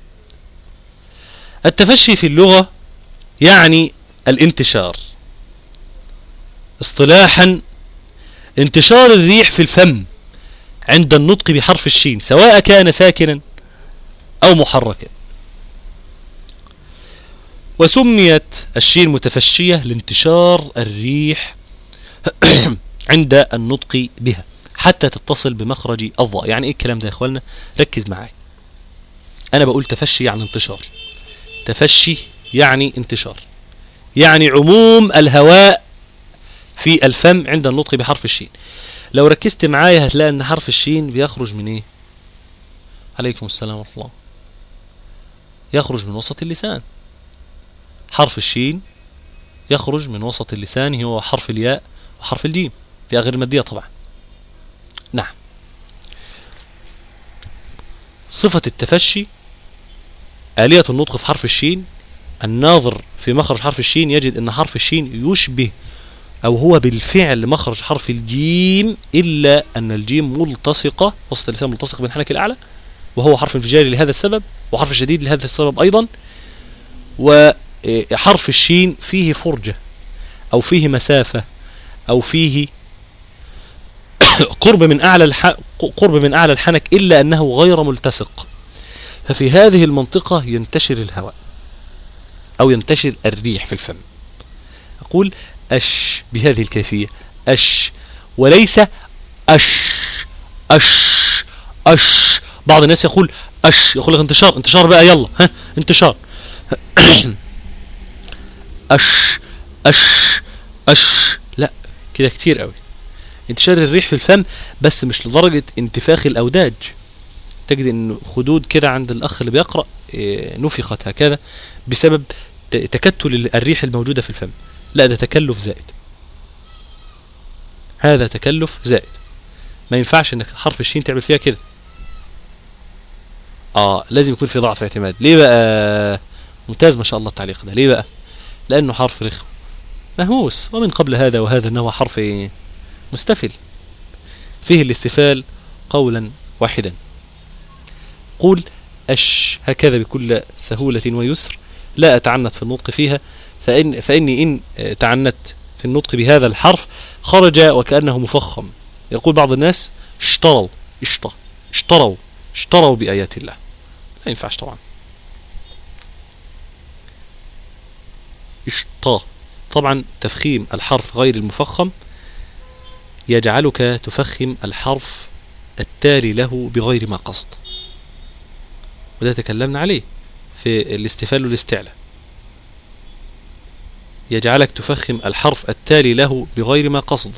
[SPEAKER 1] التفشي في اللغة يعني الانتشار، اصطلاحا انتشار الريح في الفم عند النطق بحرف الشين سواء كان ساكنا أو محركا. وسميت الشين متفشية لانتشار الريح عند النطق بها حتى تتصل بمخرج الضاء. يعني ايه الكلام ده يا اخواننا؟ ركز معاي. انا بقول تفشي يعني انتشار، تفشي يعني انتشار، يعني عموم الهواء في الفم عند النطق بحرف الشين. لو ركزت معايا هتلاقي ان حرف الشين بيخرج من ايه؟ عليكم السلام ورحمة الله. يخرج من وسط اللسان. حرف الشين يخرج من وسط اللسان، هو حرف الياء وحرف الجيم، في غير المادية طبعا. نعم. صفة التفشي آلية النطق في حرف الشين. الناظر في مخرج حرف الشين يجد ان حرف الشين يشبه او هو بالفعل مخرج حرف الجيم، الا ان الجيم ملتصقة، وسط اللسان ملتصق بالحنك الاعلى، وهو حرف انفجاري لهذا السبب وحرف شديد لهذا السبب ايضا. وحرف الشين فيه فرجة او فيه مسافة او فيه قرب من اعلى الح... قرب من اعلى الحنك، الا انه غير ملتصق. ففي هذه المنطقة ينتشر الهواء أو ينتشر الريح في الفم. أقول أش بهذه الكيفية، أش، وليس أش أش أش. بعض الناس يقول أش، يقول لك انتشار انتشار بقى، يلا ها انتشار. أش أش أش، لا كده كتير قوي. انتشار الريح في الفم بس مش لدرجة انتفاخ الأوداج. تجد ان خدود كده عند الأخ اللي بيقرأ نفخت هكذا بسبب تكتل الريح الموجودة في الفم. لا، ده تكلف زائد، هذا تكلف زائد. ما ينفعش انك حرف الشين تعمل فيها كده. اه لازم يكون في ضعف اعتماد. ليه بقى؟ ممتاز ما شاء الله التعليق ده. ليه بقى؟ لانه حرف رخو مهموس، ومن قبل هذا وهذا انه حرف مستفل فيه الاستفال قولا واحدا. قول أش هكذا بكل سهولة ويسر، لا أتعنت في النطق فيها، فإن فإني إن تعنت في النطق بهذا الحرف خرج وكأنه مفخم. يقول بعض الناس اشتروا اشتروا اشتروا اشتروا بآيات الله. لا ينفعش طبعا. اشتا، طبعا تفخيم الحرف غير المفخم يجعلك تفخم الحرف التالي له بغير ما قصد، وده تكلمنا عليه في الاستفال والاستعلاء. يجعلك تفخم الحرف التالي له بغير ما قصد.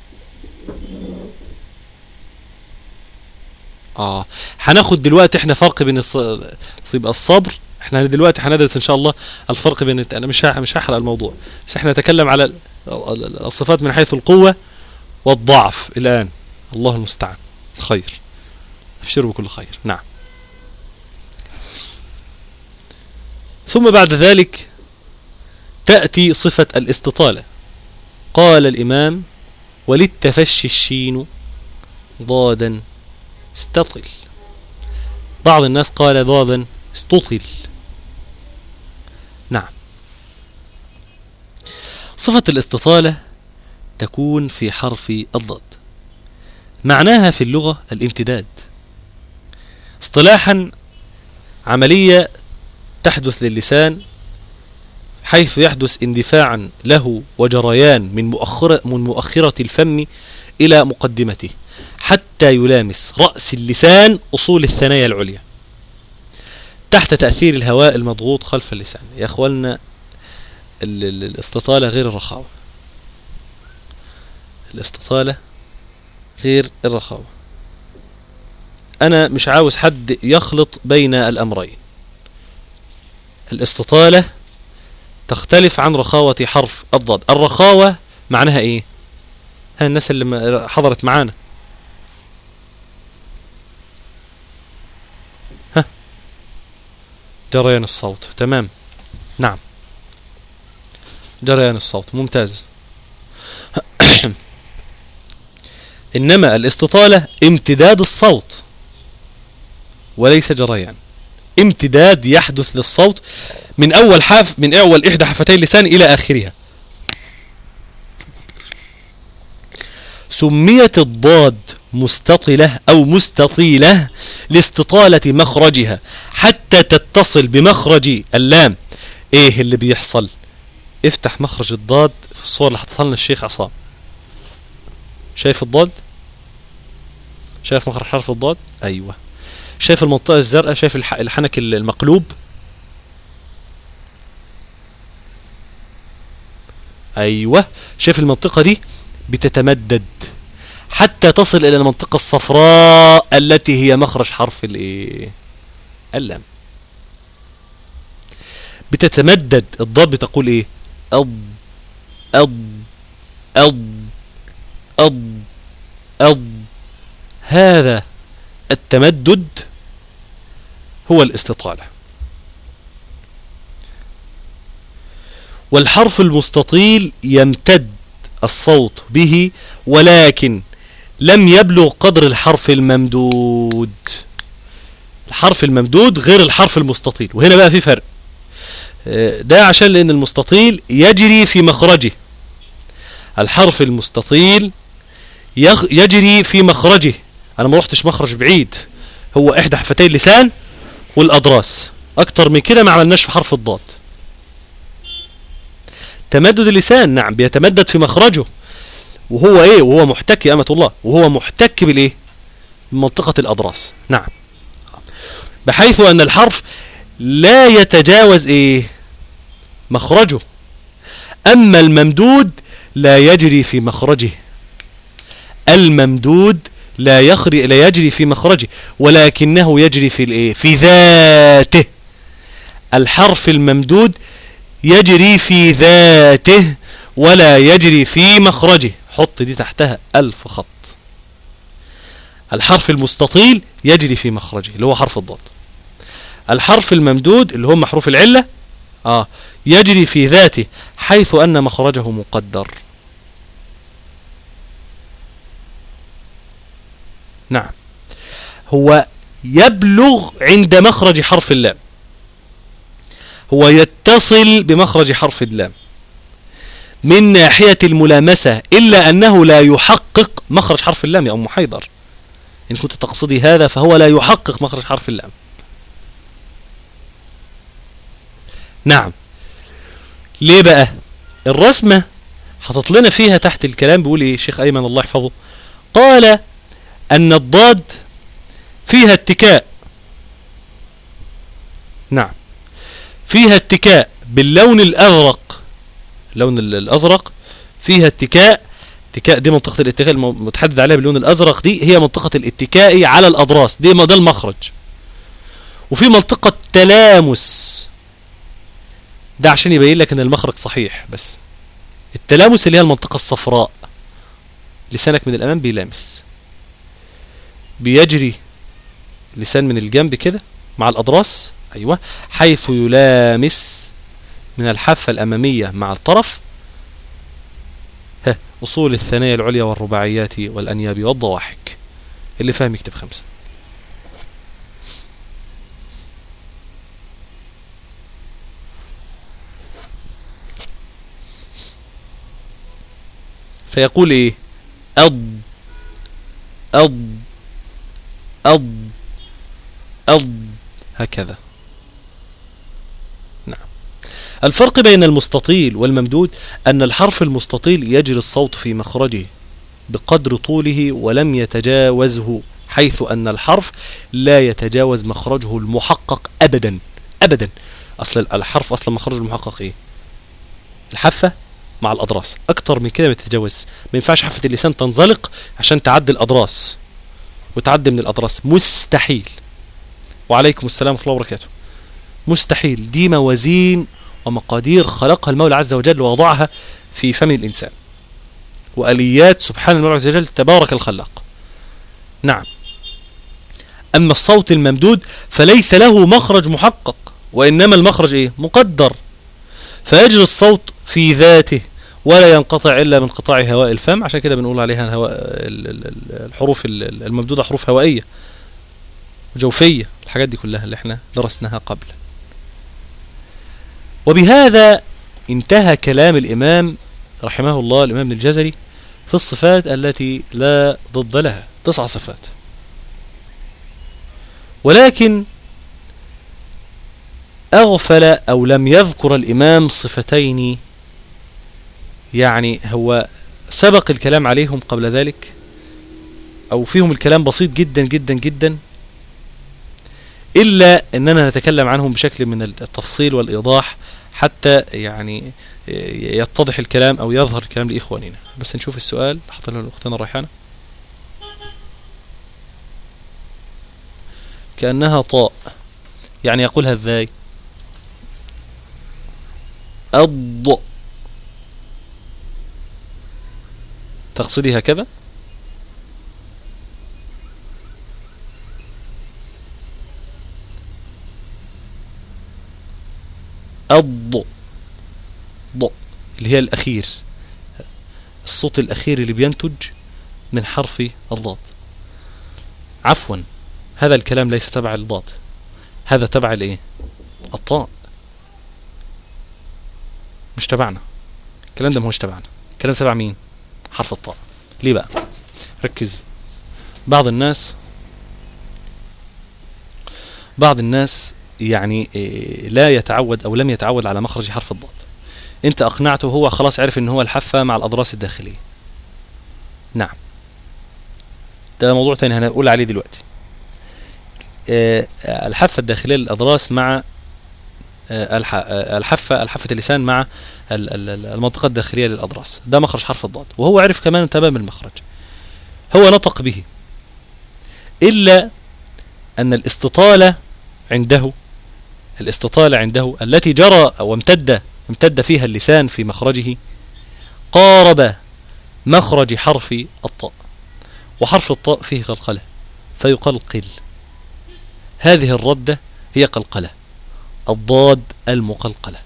[SPEAKER 1] اه هناخد دلوقتي احنا فرق بين الص... يبقى الصبر. احنا دلوقتي هندرس ان شاء الله الفرق بين الت... انا مش ه... مش هحرق الموضوع، بس احنا نتكلم على الصفات من حيث القوة والضعف الآن. الله المستعان. خير، ابشروا بكل خير. نعم. ثم بعد ذلك تأتي صفة الاستطالة. قال الإمام وللتفشي الشين ضادا استطل. بعض الناس قال ضادا استطل. نعم. صفة الاستطالة تكون في حرف الضاد، معناها في اللغة الامتداد. اصطلاحا عملية تحدث للسان حيث يحدث اندفاعا له وجريان من مؤخرة, من مؤخرة الفم إلى مقدمته حتى يلامس رأس اللسان أصول الثنايا العليا تحت تأثير الهواء المضغوط خلف اللسان. يا أخوالنا الاستطالة غير الرخاوة. الاستطالة غير الرخاوة. أنا مش عاوز حد يخلط بين الأمرين. الاستطالة تختلف عن رخاوة حرف الضاد. الرخاوة معناها ايه؟ ها الناس اللي حضرت معانا، ها جريان الصوت. تمام. نعم جريان الصوت ممتاز. إنما الاستطالة امتداد الصوت وليس جريان. امتداد يحدث للصوت من أول حاف من أول إحدى حفتي اللسان إلى آخرها. سميت الضاد مستطلة أو مستطيلة لاستطالة مخرجها حتى تتصل بمخرج اللام. إيه اللي بيحصل؟ افتح مخرج الضاد في الصورة اللي حطها لنا الشيخ عصام. شايف الضاد؟ شايف مخرج حرف الضاد؟ أيوة. شايف المنطقة الزرقاء؟ شايف الحنك المقلوب؟ أيوة. شايف المنطقة دي بتتمدد حتى تصل إلى المنطقة الصفراء التي هي مخرج حرف الايه؟ اللام. بتتمدد. الضاد بتقول ايه؟ أض أض أض أض أض. هذا التمدد هو الاستطالة. والحرف المستطيل يمتد الصوت به ولكن لم يبلغ قدر الحرف الممدود. الحرف الممدود غير الحرف المستطيل، وهنا بقى في فرق. ده عشان لأن المستطيل يجري في مخرجه. الحرف المستطيل يجري في مخرجه. أنا ما رحتش مخرج بعيد، هو إحدى حفتي اللسان والأضراس، أكتر من كده ما عملناش في حرف الضاد. تمدد اللسان، نعم بيتمدد في مخرجه وهو ايه، وهو محتك أمة الله، وهو محتك بالايه، بمنطقة الأضراس، نعم، بحيث أن الحرف لا يتجاوز ايه مخرجه. أما الممدود لا يجري في مخرجه، الممدود لا يخرج لا يجري في مخرجه، ولكنه يجري في الايه، في ذاته. الحرف الممدود يجري في ذاته ولا يجري في مخرجه. حط دي تحتها ألف خط. الحرف المستطيل يجري في مخرجه اللي هو حرف الضاد. الحرف الممدود اللي هم حروف العلة آه يجري في ذاته حيث أن مخرجه مقدر. نعم، هو يبلغ عند مخرج حرف اللام، هو يتصل بمخرج حرف اللام من ناحية الملامسة، إلا أنه لا يحقق مخرج حرف اللام يا أم حيدر. إن كنت تقصدي هذا فهو لا يحقق مخرج حرف اللام. نعم، ليه بقى؟ الرسمة حطت لنا فيها تحت الكلام بيقول ايه شيخ أيمن الله يحفظه، قال أن الضاد فيها اتكاء، نعم فيها اتكاء باللون الأزرق، اللون الأزرق فيها اتكاء. اتكاء دي منطقة الاتكاء المتحدد عليها باللون الأزرق، دي هي منطقة الاتكاء على الأضراس، دي ما ده المخرج. وفي منطقة تلامس، ده عشان يبين لك ان المخرج صحيح. بس التلامس اللي هي المنطقة الصفراء، لسانك من الأمام بيلامس، بيجري لسان من الجنب كده مع الأضراس، أيوة، حيث يلامس من الحافة الأمامية مع الطرف ها أصول الثنايا العليا والرباعيات والأنياب والضواحك. اللي فاهم يكتب خمسة. فيقول ايه، أض أض أض أض هكذا. نعم، الفرق بين المستطيل والممدود أن الحرف المستطيل يجري الصوت في مخرجه بقدر طوله ولم يتجاوزه، حيث أن الحرف لا يتجاوز مخرجه المحقق أبدا أبدا. أصل الحرف أصلا مخرجه المحقق إيه؟ الحافة مع الأضراس، أكتر من كده ما تتجاوز. ما ينفعش حافة اللسان تنزلق عشان تعدي الأضراس وتعدي من الأضراس، مستحيل. وعليكم السلام ورحمة الله وبركاته. مستحيل، دي موازين ومقادير خلقها المولى عز وجل ووضعها في فم الإنسان، وآليات سبحان المولى عز وجل تبارك الخلاق. نعم، أما الصوت الممدود فليس له مخرج محقق، وإنما المخرج إيه؟ مقدر، فيجري الصوت في ذاته ولا ينقطع إلا من قطاع هواء الفم. عشان كده بنقول عليها الهواء الحروف الممدودة حروف هوائية جوفية، الحاجات دي كلها اللي احنا درسناها قبل. وبهذا انتهى كلام الإمام رحمه الله الإمام ابن الجزري في الصفات التي لا ضد لها، تسع صفات. ولكن أغفل أو لم يذكر الإمام صفتين، يعني هو سبق الكلام عليهم قبل ذلك، أو فيهم الكلام بسيط جدا جدا جدا، إلا أننا نتكلم عنهم بشكل من التفصيل والإيضاح حتى يعني يتضح الكلام أو يظهر الكلام لإخواننا. بس نشوف السؤال حط له الأختنا الريحانة. كأنها طاء، يعني يقولها ازاي؟ الض، تقصدي هكذا؟ الض ض اللي هي الأخير، الصوت الأخير اللي بينتج من حرف الضاد. عفوا، هذا الكلام ليس تبع الضاد، هذا تبع الايه؟ الطاء، مش تبعنا الكلام ده، ما هوش تبعنا. الكلام تبع مين؟ حرف الطاء. ليه بقى؟ ركز. بعض الناس بعض الناس يعني لا يتعود أو لم يتعود على مخرج حرف الضاد. انت اقنعته، هو خلاص عرف ان هو الحافة مع الاضراس الداخلية. نعم، ده موضوع تاني هنقول عليه دلوقتي. أه الحافة الداخلية للاضراس مع أه الحافة الحافة اللسان مع المنطقة الداخلية للاضراس، ده مخرج حرف الضاد، وهو عرف كمان تمام المخرج، هو نطق به، الا ان الاستطالة عنده الاستطالة عنده التي جرى وامتد امتد فيها اللسان في مخرجه قارب مخرج حرف الطاء، وحرف الطاء فيه قلقلة فيقلقل. هذه الردة هي قلقلة، الضاد المقلقلة.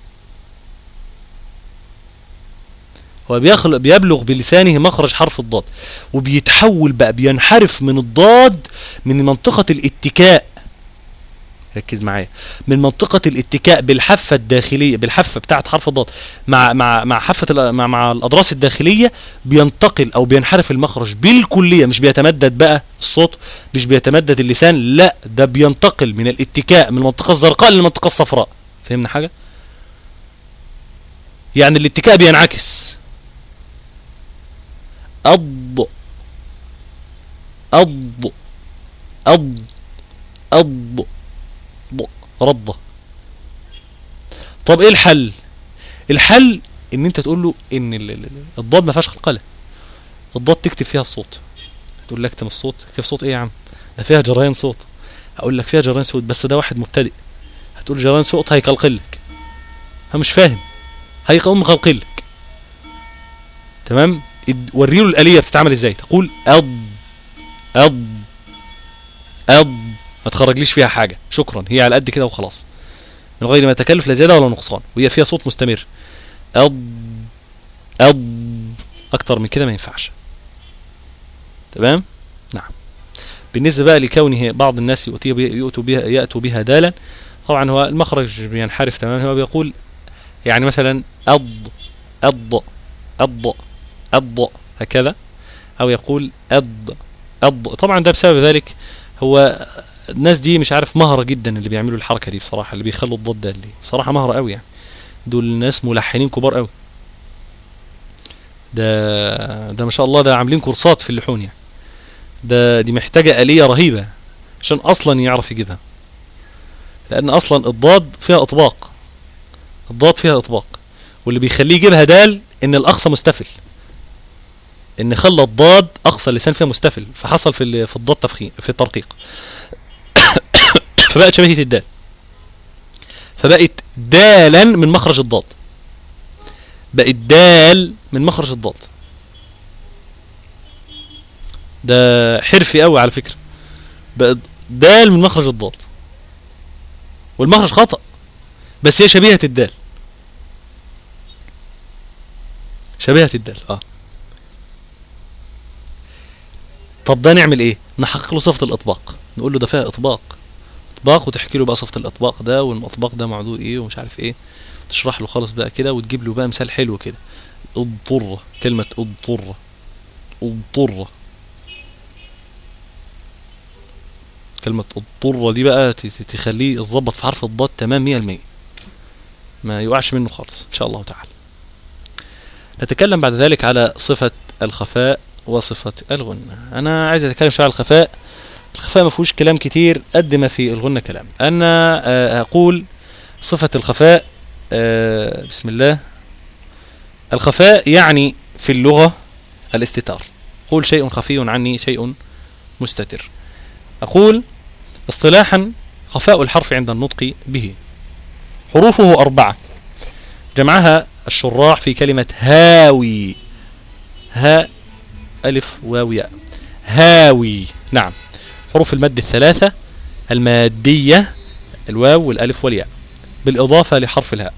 [SPEAKER 1] وبيبلغ بلسانه مخرج حرف الضاد، وبيتحول بقى، بينحرف من الضاد من منطقة الاتكاء، ركز معايا، من منطقة الاتكاء بالحافة الداخلية، بالحافة بتاعت حرف الضاد مع مع مع حافة مع, مع الأضراس الداخلية، بينتقل أو بينحرف المخرج بالكلية، مش بيتمدد بقى الصوت، مش بيتمدد اللسان، لا ده بينتقل من الاتكاء من المنطقة الزرقاء للمنطقة الصفراء. فهمنا حاجة؟ يعني الاتكاء بينعكس، أض أض أض أض رضة. طب ايه الحل؟ الحل ان انت تقول له ان الضاد ما فيهاش قلقلة، الضاد تكتب فيها الصوت. تقول لك اكتب الصوت، اكتب صوت ايه يا عم؟ ده فيها جريان صوت. هقول لك فيها جريان صوت، بس ده واحد مبتدئ. هتقول جريان صوت هيقلقلك، هو مش فاهم، هيقوم مقلقلك. تمام؟ وريله الآلية بتتعمل ازاي. تقول أض أض أض، ما تخرجليش فيها حاجة، شكرا، هي على قد كده وخلاص، من غير ما تكلف لا زيادة ولا نقصان، وهي فيها صوت مستمر. أض أض، أكتر من كده ما ينفعش. تمام؟ نعم. بالنسبة بقى لكونه بعض الناس يؤتوا بها يأتوا بها دالا، طبعا هو المخرج بينحرف تماما. هو بيقول يعني مثلا أض أض أض أض هكذا، أو يقول أض أض. طبعا ده بسبب ذلك، هو الناس دي مش عارف مهرة جدا اللي بيعملوا الحركة دي بصراحة، اللي بيخلوا الضاد ده اللي بصراحة مهرة قوي يعني، دول ناس ملحنين كبار قوي، ده ده ما شاء الله، ده عاملين كورسات في اللحون يعني، ده دي محتاجة آلية رهيبة عشان اصلا يعرف يجيبها، لان اصلا الضاد فيها اطباق، الضاد فيها اطباق، واللي بيخليه يجيبها دال ان الاقصى مستفل، ان خلى الضاد اقصى اللسان فيها مستفل، فحصل في في الضاد تفخيم في الترقيق فبقت شبيهة الدال، فبقت دالا من مخرج الضاد، بقت دال من مخرج الضاد. ده حرفي قوي على فكرة، بقت دال من مخرج الضاد، والمخرج خطأ بس هي شبيهة الدال، شبيهة الدال. اه طب ده نعمل ايه؟ نحقق له صفة الاطباق، نقول له ده فيها اطباق، اطباق، وتحكي له بقى صفة الاطباق ده، والاطباق ده موضوع ايه ومش عارف ايه، تشرح له خالص بقى كده، وتجيب له بقى مثال حلو كده. اضطر، كلمة اضطر، اضطر، كلمة اضطر دي بقى تخليه يظبط في حرف الضاد تمام مية المية، ما يوقعش منه خالص ان شاء الله تعالى. نتكلم بعد ذلك على صفة الخفاء وصفة الغنة. انا عايز اتكلم شوية على الخفاء. الخفاء ما فيهوش كلام كتير قد ما في الغنة كلام. انا اقول صفة الخفاء، بسم الله. الخفاء يعني في اللغة الاستتار، قول شيء خفي عني شيء مستتر. اقول اصطلاحا خفاء الحرف عند النطق به حروفه أربعة، جمعها الشراح في كلمة هاوي، ها ألف واو ياء، هاوي. نعم، حروف المد الثلاثة المادية، الواو والألف والياء، بالإضافة لحرف الهاء.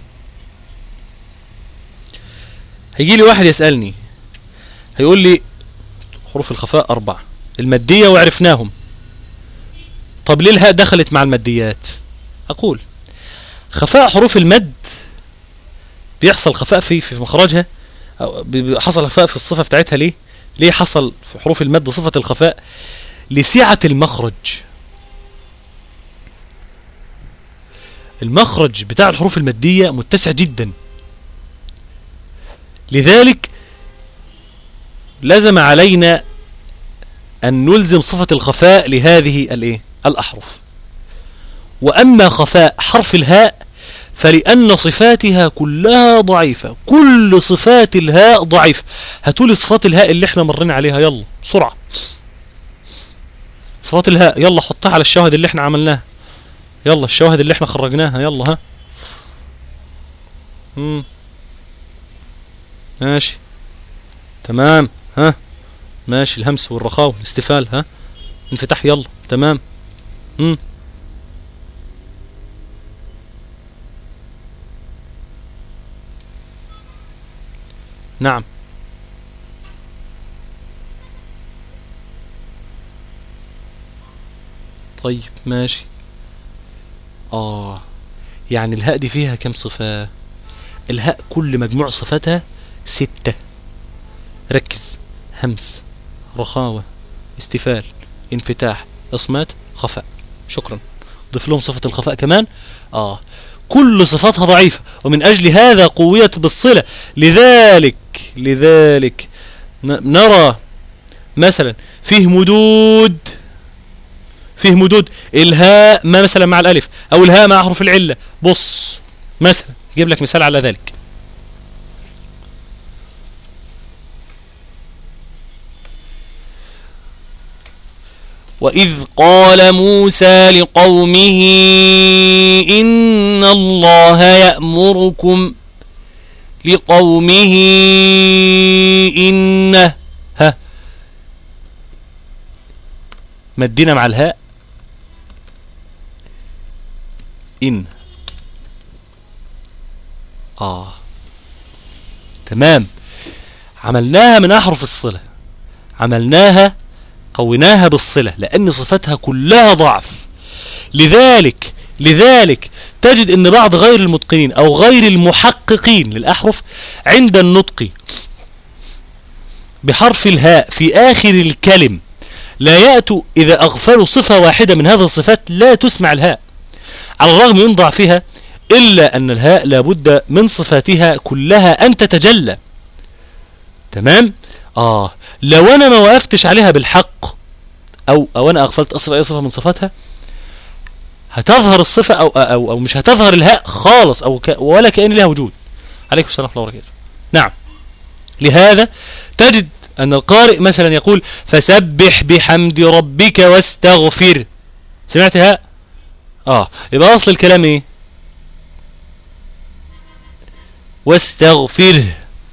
[SPEAKER 1] هيجي لي واحد يسألني، هيقول لي حروف الخفاء أربعة المادية وعرفناهم، طب ليه الهاء دخلت مع الماديات؟ أقول خفاء حروف المد بيحصل خفاء في في مخرجها، حصل خفاء في الصفة بتاعتها. ليه؟ ليه حصل في حروف المد صفة الخفاء؟ لسعة المخرج. المخرج بتاع الحروف المادية متسع جدا، لذلك لزم علينا أن نلزم صفة الخفاء لهذه الايه الأحرف. وأما خفاء حرف الهاء فلأن صفاتها كلها ضعيفة، كل صفات الهاء ضعيفة. هاتولي صفات الهاء اللي احنا مرينا عليها، يلا بسرعة. صفات الهاء يلا حطها على الشواهد اللي احنا عملناها، يلا الشواهد اللي احنا خرجناها، يلا ها. مم. ماشي تمام، ها ماشي. الهمس والرخاء والاستفال، ها انفتح، يلا تمام. مم. نعم. طيب ماشي. اه يعني الهاء دي فيها كم صفة؟ الهاء كل مجموع صفاتها ستة. ركز: همس، رخاوة، استفال، انفتاح، اصمات، خفاء. شكرا. ضيف لهم صفة الخفاء كمان. اه كل صفاتها ضعيفة، ومن اجل هذا قويت بالصلة. لذلك لذلك نرى مثلا فيه مدود، فيه مدود الهاء ما مثلا مع الالف، او الهاء مع حرف العلة. بص مثلا اجيب لك مثال على ذلك. وإذ قال موسى لقومه إن الله يأمركم، لقومه إنه، ها مدينا مع الهاء إن. آه تمام. عملناها من أحرف الصلة، عملناها قويناها بالصلة لأن صفتها كلها ضعف. لذلك لذلك تجد أن بعض غير المتقنين أو غير المحققين للأحرف عند النطق بحرف الهاء في آخر الكلم لا يأتوا إذا أغفلوا صفة واحدة من هذه الصفات لا تسمع الهاء، على الرغم من ضعفها، إلا أن الهاء لابد من صفاتها كلها أن تتجلى. تمام. آه لو أنا ما وقفتش عليها بالحق، أو أو أنا أغفلت أصف أي صفة من صفاتها، هتظهر الصفة أو أو أو مش هتظهر الهاء خالص، أو ك ولا كأن لها وجود. عليكم السلام ورحمة الله وبركاته. نعم. لهذا تجد أن القارئ مثلا يقول فسبح بحمد ربك واستغفر. سمعت هاء؟ آه يبقى أصل الكلام إيه؟ واستغفره.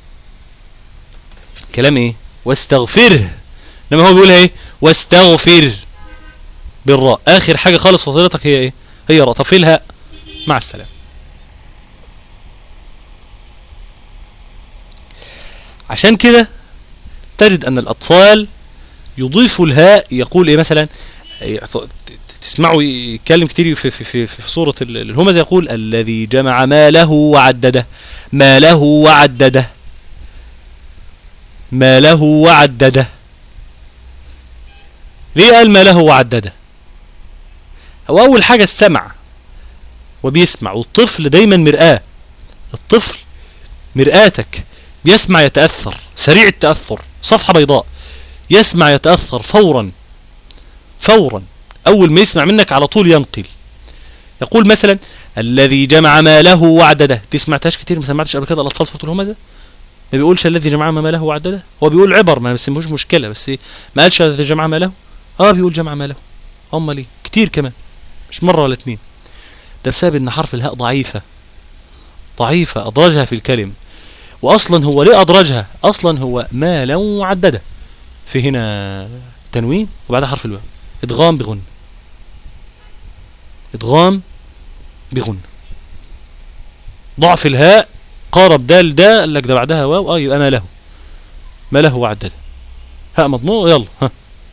[SPEAKER 1] كلام إيه؟ واستغفره. لما هو بيقول ايه؟ واستغفر بالراء. اخر حاجة خالص فضيلتك هي ايه؟ هي راء. طب في الهاء مع السلام. عشان كده تجد ان الاطفال يضيفوا الهاء. يقول ايه مثلا؟ تسمعوا يتكلم كتير في في في, في سورة الهمزة، يقول الذي جمع ماله وعدده، ماله وعدده، ماله وعدده. ليه قال ماله وعدده؟ هو اول حاجة السمع، وبيسمع، والطفل دايما مرآة. الطفل مرآتك، بيسمع يتأثر، سريع التأثر، صفحة بيضاء، يسمع يتأثر فورا فورا. اول ما يسمع منك على طول ينقل. يقول مثلا الذي جمع ماله وعدده. تسمعتهاش كتير؟ ما سمعتش قبل كده الاطفال صوت الهمزة؟ ما بيقولش الذي جمع ماله وعدده، هو بيقول عبر، ما بيسموش مشكلة، بس ما قالش الذي جمع ماله. اه بيقول جمع ماله. امال ليه كتير كمان، مش مرة ولا اتنين. ده بسبب ان حرف الهاء ضعيفة ضعيفة ادرجها في الكلم. واصلا هو ليه ادرجها؟ اصلا هو مالا وعدده، في هنا تنوين وبعدها حرف الواو، ادغام بغن، ادغام بغن. ضعف الهاء قارب دال دا، قال لك ده بعدها واو، اه يبقى ماله، ماله وعدده، هاء مضموم، يلا ها.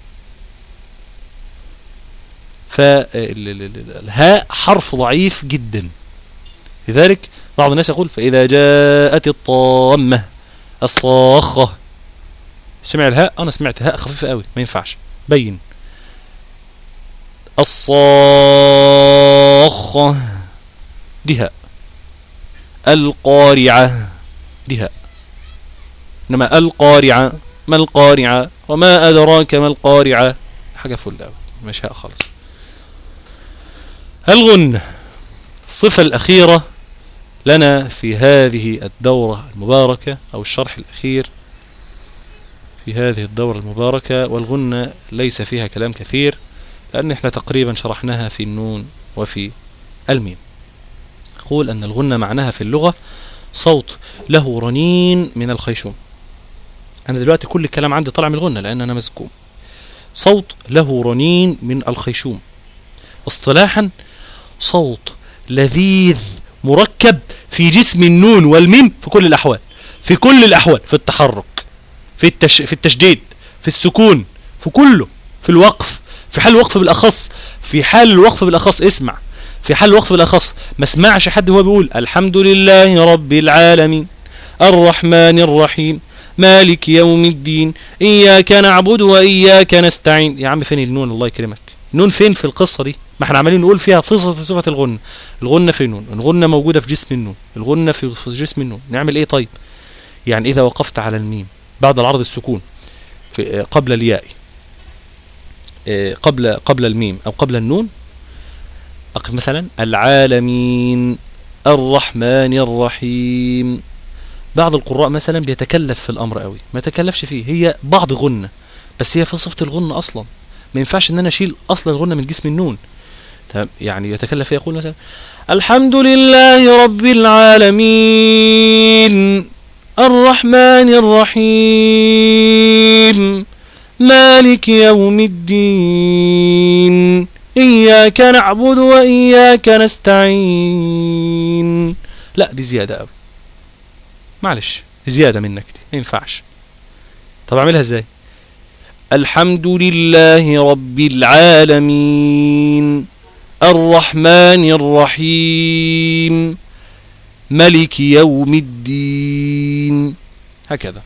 [SPEAKER 1] فالهاء حرف ضعيف جدا. لذلك بعض الناس يقول فإذا جاءت الطامة الصاخة. سمع الهاء؟ أنا سمعت هاء خفيفة قوي، ما ينفعش، بين. الصاخة دي هاء، القارعة دي هاء. إنما القارعة، ما القارعة وما أدراك ما القارعة، حاجة فل أوي مش ها خالص. الغنة الصفة الأخيرة لنا في هذه الدورة المباركة أو الشرح الأخير في هذه الدورة المباركة، والغنة ليس فيها كلام كثير لأن احنا تقريبا شرحناها في النون وفي الميم. يقول أن الغنة معناها في اللغة صوت له رنين من الخيشوم. أنا دلوقتي كل الكلام عندي طلع من الغنة لأن أنا مزكوم. صوت له رنين من الخيشوم. اصطلاحا صوت لذيذ مركب في جسم النون والميم في كل الأحوال، في كل الأحوال، في التحرك، في, التش... في التشديد، في السكون، في كله، في الوقف، في حال الوقف بالأخص، في حال الوقف بالأخص اسمع، في حال الوقف بالأخص ما اسمعش حد هو بيقول الحمد لله رب العالمين الرحمن الرحيم مالك يوم الدين إياك نعبد وإياك نستعين. يا عم فين النون الله يكرمك؟ النون فين في القصة دي؟ ما احنا عمالين نقول فيها في صفة الغنة. الغنة في النون، الغنة موجودة في جسم النون، الغنة في جسم النون. نعمل ايه طيب؟ يعني إذا وقفت على الميم بعد العرض السكون في قبل الياء قبل قبل الميم أو قبل النون، أقف مثلا العالمين الرحمن الرحيم. بعض القراء مثلا بيتكلف في الأمر قوي، ما يتكلفش فيه، هي بعض غنة بس هي في صفة الغنة أصلا، ما ينفعش ان انا اشيل اصل الغنة من جسم النون. يعني يتكلف يقول مثلا الحمد لله رب العالمين الرحمن الرحيم مالك يوم الدين إياك نعبد وإياك نستعين. لا دي زيادة قوي، معلش زيادة منك دي ما ينفعش. طب اعملها ازاي؟ الحمد لله رب العالمين الرحمن الرحيم ملك يوم الدين، هكذا.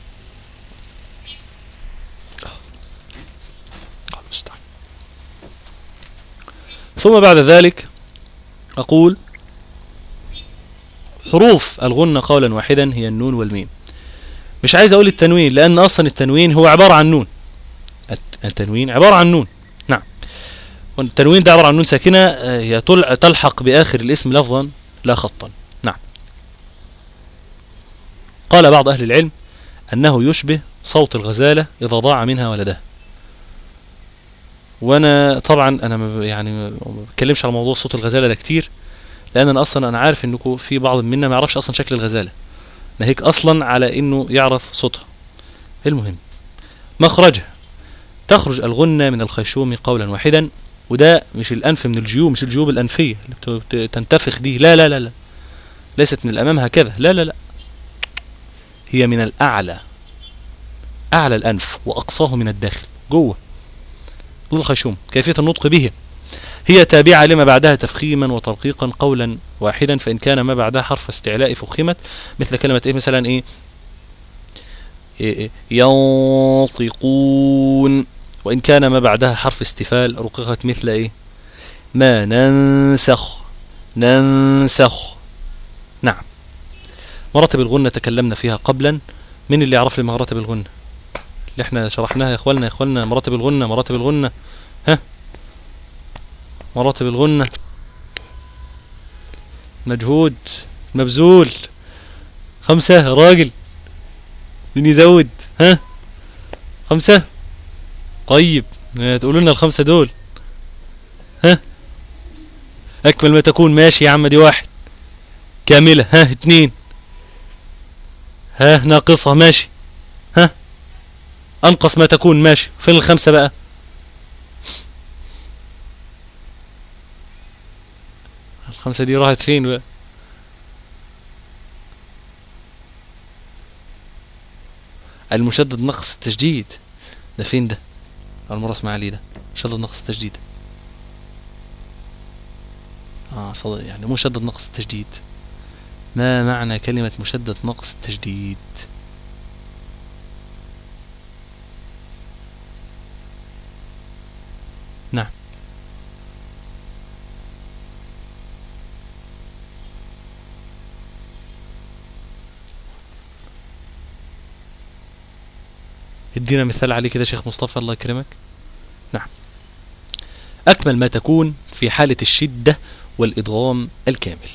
[SPEAKER 1] ثم بعد ذلك أقول حروف الغنة قولا واحدا هي النون والميم. مش عايز أقول التنوين لأن أصلا التنوين هو عبارة عن نون، التنوين عبارة عن نون. نعم، والتنوين ده عبارة عن نون ساكنة هي تلحق بآخر الاسم لفظا لا خطا. نعم. قال بعض أهل العلم أنه يشبه صوت الغزالة إذا ضاع منها ولدها. وأنا طبعا أنا يعني ما بتكلمش على موضوع صوت الغزالة ده كتير لأن أنا أصلا أنا عارف أنكم في بعض منا ما يعرفش أصلا شكل الغزالة، ناهيك أصلا على أنه يعرف صوتها. المهم مخرجها تخرج الغنة من الخيشوم قولا واحدا، وده مش الأنف من الجيوب، مش الجيوب الأنفية اللي تنتفخ دي، لا لا لا لا، ليست من الأمام هكذا، لا لا لا، هي من الأعلى، أعلى الأنف وأقصاه من الداخل جوه الخيشوم. كيفية النطق به هي تابعة لما بعدها تفخيما وترقيقا قولا واحدا، فإن كان ما بعدها حرف استعلاء فخمت، مثل كلمة إيه مثلا إيه, إيه ينطقون، وإن كان ما بعدها حرف استفال رققت مثل إيه ما ننسخ ننسخ. نعم. مراتب الغنة تكلمنا فيها قبلا. من اللي يعرف لي مراتب الغنة اللي احنا شرحناها يا اخوالنا؟ يا اخوالنا مراتب الغنة، مراتب الغنة، ها مراتب الغنة، مجهود مبذول خمسة راجل، مين يزود؟ ها خمسة. طيب تقولوا لنا الخمسة دول. ها اكمل ما تكون، ماشي يا عم دي واحد كاملة. ها اتنين. ها ناقصة، ماشي. ها انقص ما تكون، ماشي. فين الخمسة بقى؟ الخمسة دي راحت فين بقى؟ المشدد نقص التشديد ده فين ده؟ المرة اسمع لي ده مشدد نقص التشديد. اه صدق، يعني مشدد نقص التشديد. ما معنى كلمة مشدد نقص التشديد؟ نعم. ادينا مثال عليه كده شيخ مصطفى الله يكرمك. نعم. أكمل ما تكون في حالة الشدة والإدغام الكامل.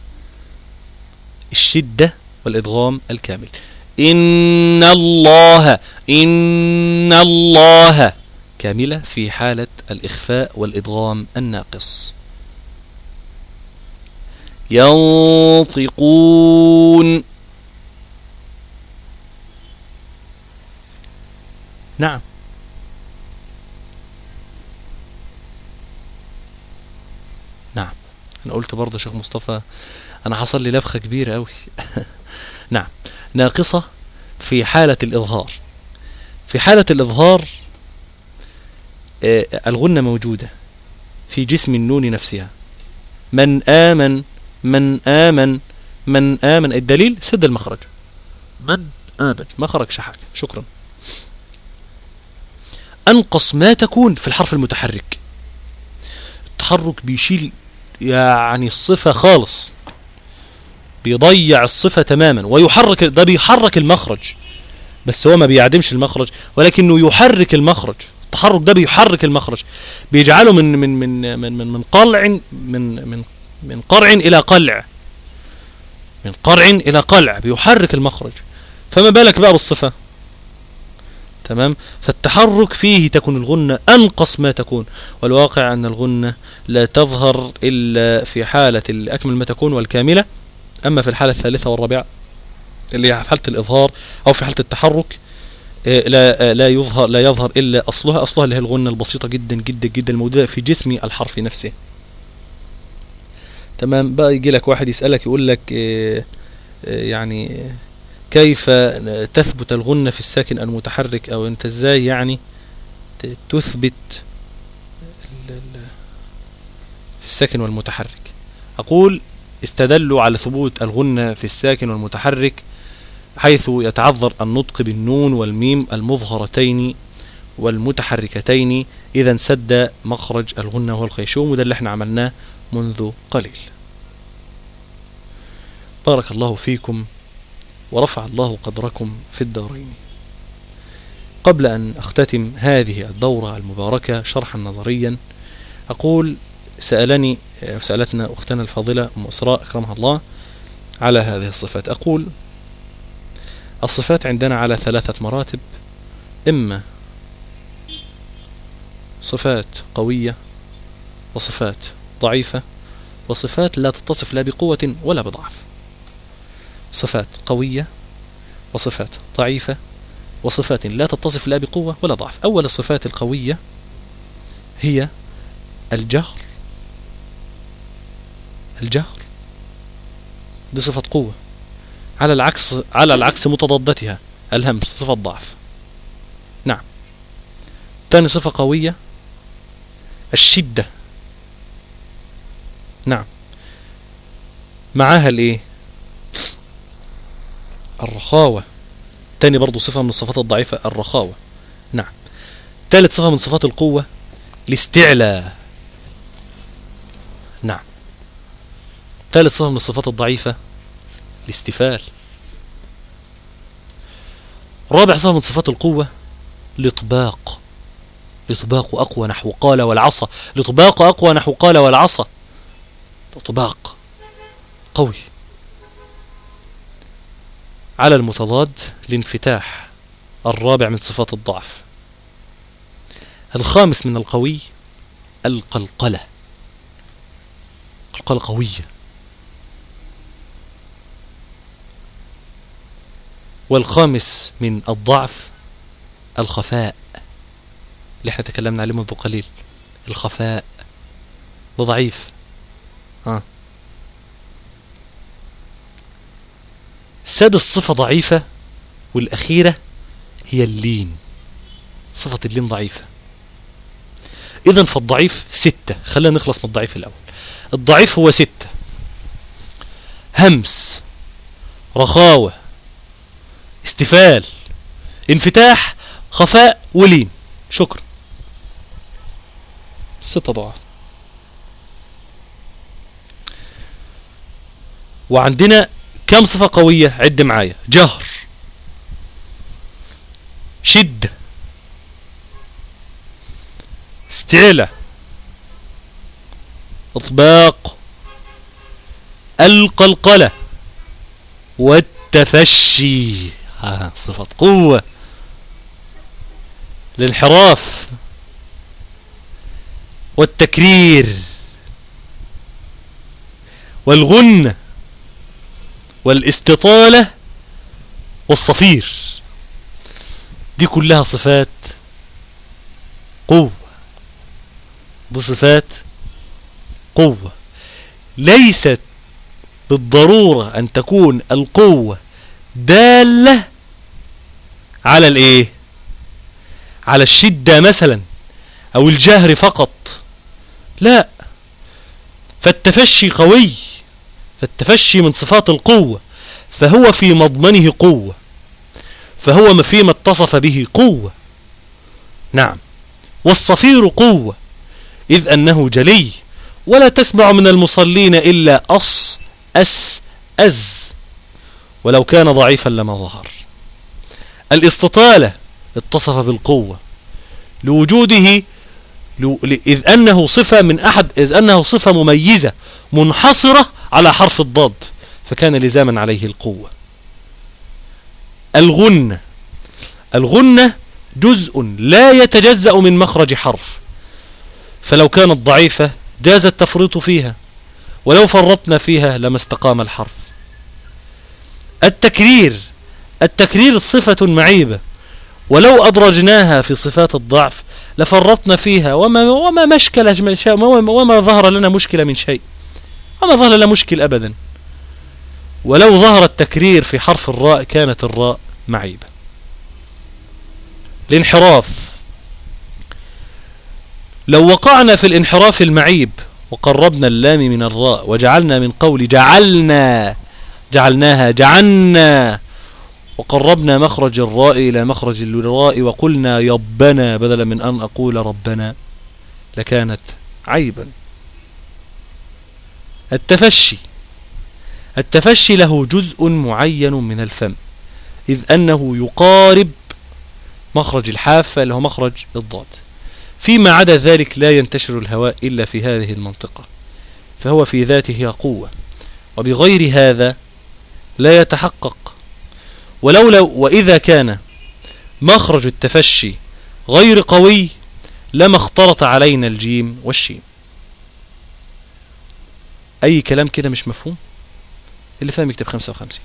[SPEAKER 1] الشدة والإدغام الكامل. إن الله إن الله كاملة في حالة الإخفاء والإدغام الناقص. ينطقون. نعم. نعم. أنا قلت برضه شيخ مصطفى أنا حصل لي لبخة كبيرة أوي. نعم. ناقصة في حالة الإظهار. في حالة الإظهار آه الغنة موجودة في جسم النون نفسها. من آمن من آمن من آمن. الدليل سد المخرج. من آمن ما خرجش حاجة. شكرا. أنقص ما تكون في الحرف المتحرك. التحرك بيشيل يعني الصفة خالص، بيضيع الصفة تماما، ويحرك ده بيحرك المخرج، بس هو ما بيعدمش المخرج ولكنه يحرك المخرج. التحرك ده بيحرك المخرج، بيجعله من من من من من, من قلع من من من قرع إلى قلع، من قرع إلى قلع، بيحرك المخرج. فما بالك بقى بالصفة. تمام. فالتحرك فيه تكون الغنة أنقص ما تكون، والواقع أن الغنة لا تظهر إلا في حالة الأكمل ما تكون والكاملة. أما في الحالة الثالثة والرابعة اللي هي في حالة الإظهار أو في حالة التحرك لا لا يظهر لا يظهر إلا أصلها أصلها اللي هي الغنة البسيطة جدا جدا جدا الموجودة في جسم الحرف نفسه. تمام. بقى يجي لك واحد يسألك يقول لك يعني كيف تثبت الغنة في الساكن المتحرك، أو أنت إزاي يعني تثبت في الساكن والمتحرك. أقول استدلوا على ثبوت الغنة في الساكن والمتحرك حيث يتعذر النطق بالنون والميم المظهرتين والمتحركتين إذا سد مخرج الغنة وهو الخيشوم، وده اللي احنا عملناه منذ قليل. بارك الله فيكم ورفع الله قدركم في الدارين. قبل أن أختتم هذه الدورة المباركة شرحا نظريا، أقول سألني سألتنا أختنا الفاضلة أم أسراء أكرمها الله على هذه الصفات. أقول الصفات عندنا على ثلاثة مراتب: إما صفات قوية، وصفات ضعيفة، وصفات لا تتصف لا بقوة ولا بضعف. صفات قوية وصفات ضعيفة وصفات لا تتصف لا بقوة ولا ضعف. أول الصفات القوية هي الجهر. الجهر دي صفة قوة، على العكس على العكس متضادتها الهمس صفة ضعف. نعم. ثاني صفة قوية الشدة. نعم. معاها الايه؟ الرخاوة. تاني برضو صفة من الصفات الضعيفة الرخاوة. نعم. ثالث صفة من صفات القوة الاستعلاء. نعم. ثالث صفة من الصفات الضعيفة الاستفال. رابع صفة من صفات القوة الاطباق. الاطباق أقوى نحو قال والعصا. الاطباق أقوى نحو قال والعصا. الاطباق قوي. على المتضاد الانفتاح، الرابع من صفات الضعف. الخامس من القوي القلقلة. قلقلة قوية. والخامس من الضعف الخفاء اللي احنا تكلمنا عليه منذ قليل. الخفاء ده ضعيف. ها. سادس صفة ضعيفة والأخيرة هي اللين. صفة اللين ضعيفة. إذن فالضعيف ستة. خلينا نخلص من الضعيف الأول. الضعيف هو ستة: همس، رخاوة، استفال، انفتاح، خفاء، ولين. شكرا. ستة ضعف. وعندنا كم صفة قوية؟ عد معايا: جهر، شدة، استعلاء، اطباق، القلقلة، والتفشي، ها صفة قوة. الانحراف والتكرير والغنة والاستطالة والصفير، دي كلها صفات قوة، بصفات قوة. ليست بالضرورة أن تكون القوة دالة على الايه، على الشدة مثلا او الجهر فقط، لا. فالتفشي قوي، فالتفشي من صفات القوة، فهو في مضمنه قوة، فهو فيما اتصف به قوة. نعم. والصفير قوة، إذ أنه جلي، ولا تسمع من المصلين إلا أص أس أز، ولو كان ضعيفا لما ظهر. الاستطالة اتصف بالقوة لوجوده، إذ أنه صفة من أحد، إذ أنه صفة مميزة منحصرة على حرف الضاد، فكان لزاما عليه القوة. الغنة، الغنة جزء لا يتجزأ من مخرج حرف، فلو كانت ضعيفة جاز التفريط فيها، ولو فرطنا فيها لما استقام الحرف. التكرير، التكرير صفة معيبة، ولو أدرجناها في صفات الضعف لفرطنا فيها، وما, وما مشكلة وما, وما ظهر لنا مشكلة من شيء، وما ظهر لنا مشكل أبدا. ولو ظهر التكرير في حرف الراء كانت الراء معيبة. الانحراف، لو وقعنا في الانحراف المعيب وقربنا اللام من الراء وجعلنا من قول جعلنا جعلناها جعلنا، وقربنا مخرج الراء إلى مخرج الراء وقلنا يبنا بدلا من أن أقول ربنا، لكانت عيبا. التفشي، التفشي له جزء معين من الفم، إذ أنه يقارب مخرج الحافة اللي هو مخرج الضاد، فيما عدا ذلك لا ينتشر الهواء إلا في هذه المنطقة، فهو في ذاته قوة، وبغير هذا لا يتحقق. ولولا وإذا كان مخرج التفشي غير قوي لما اختلط علينا الجيم والشين. أي كلام كده مش مفهوم؟ اللي فاهم يكتب خمسة وخمسين.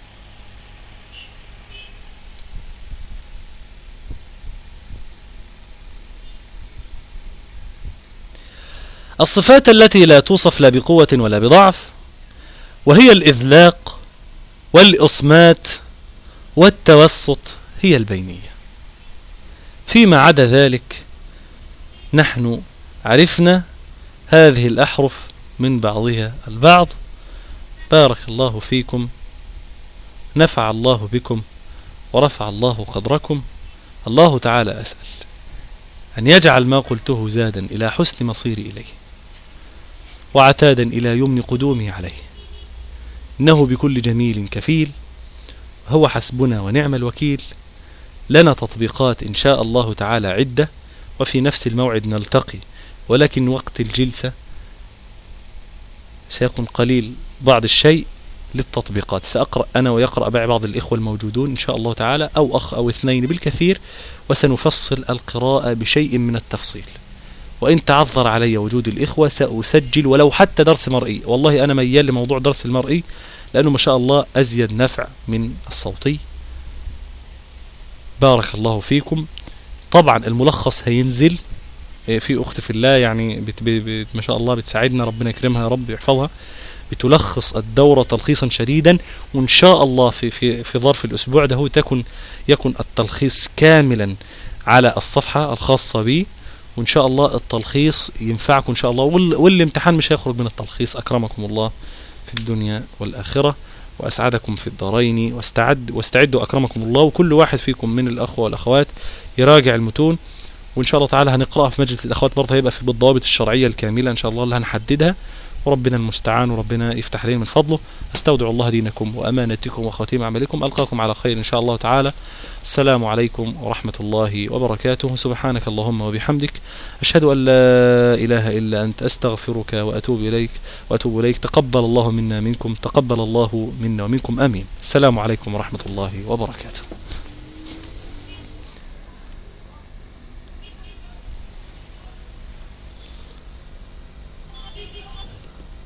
[SPEAKER 1] الصفات التي لا توصف لا بقوة ولا بضعف، وهي الإذلاق والإصمات والتوسط، هي البينية. فيما عدا ذلك نحن عرفنا هذه الأحرف من بعضها البعض. بارك الله فيكم، نفع الله بكم، ورفع الله قدركم. الله تعالى أسأل أن يجعل ما قلته زادا إلى حسن مصيري إليه، وعتادا إلى يمن قدومي عليه، إنه بكل جميل كفيل، هو حسبنا ونعم الوكيل. لنا تطبيقات إن شاء الله تعالى عدة، وفي نفس الموعد نلتقي، ولكن وقت الجلسة سيكون قليل بعض الشيء للتطبيقات. سأقرأ أنا ويقرأ بعض الإخوة الموجودون إن شاء الله تعالى، أو أخ أو اثنين بالكثير، وسنفصل القراءة بشيء من التفصيل. وإن تعذر علي وجود الإخوة سأسجل ولو حتى درس مرئي. والله أنا ميال لموضوع درس المرئي لأنه ما شاء الله أزيد نفع من الصوتي. بارك الله فيكم. طبعا الملخص هينزل، في أخت في الله يعني بت بت ما شاء الله بتساعدنا، ربنا يكرمها يا رب يحفظها، بتلخص الدورة تلخيصا شديدا، وإن شاء الله في في في ظرف الأسبوع ده هو تكن يكن التلخيص كاملا على الصفحة الخاصة بي، وإن شاء الله التلخيص ينفعكم إن شاء الله، والامتحان مش هيخرج من التلخيص. أكرمكم الله في الدنيا والآخرة، وأسعدكم في الدارين، واستعد واستعدوا أكرمكم الله. وكل واحد فيكم من الأخوة والأخوات يراجع المتون، وإن شاء الله تعالى هنقرأها في مجلس الأخوات برضه، هيبقى في بالضوابط الشرعية الكاملة إن شاء الله اللي هنحددها، وربنا المستعان، وربنا يفتح علينا من فضله. استودع الله دينكم وأمانتكم وخواتيم عملكم، ألقاكم على خير إن شاء الله تعالى. السلام عليكم ورحمة الله وبركاته. سبحانك اللهم وبحمدك، أشهد أن لا إله إلا أنت، أستغفرك وأتوب إليك وأتوب إليك. تقبل الله منا منكم، تقبل الله منا ومنكم، آمين. السلام عليكم ورحمة الله وبركاته.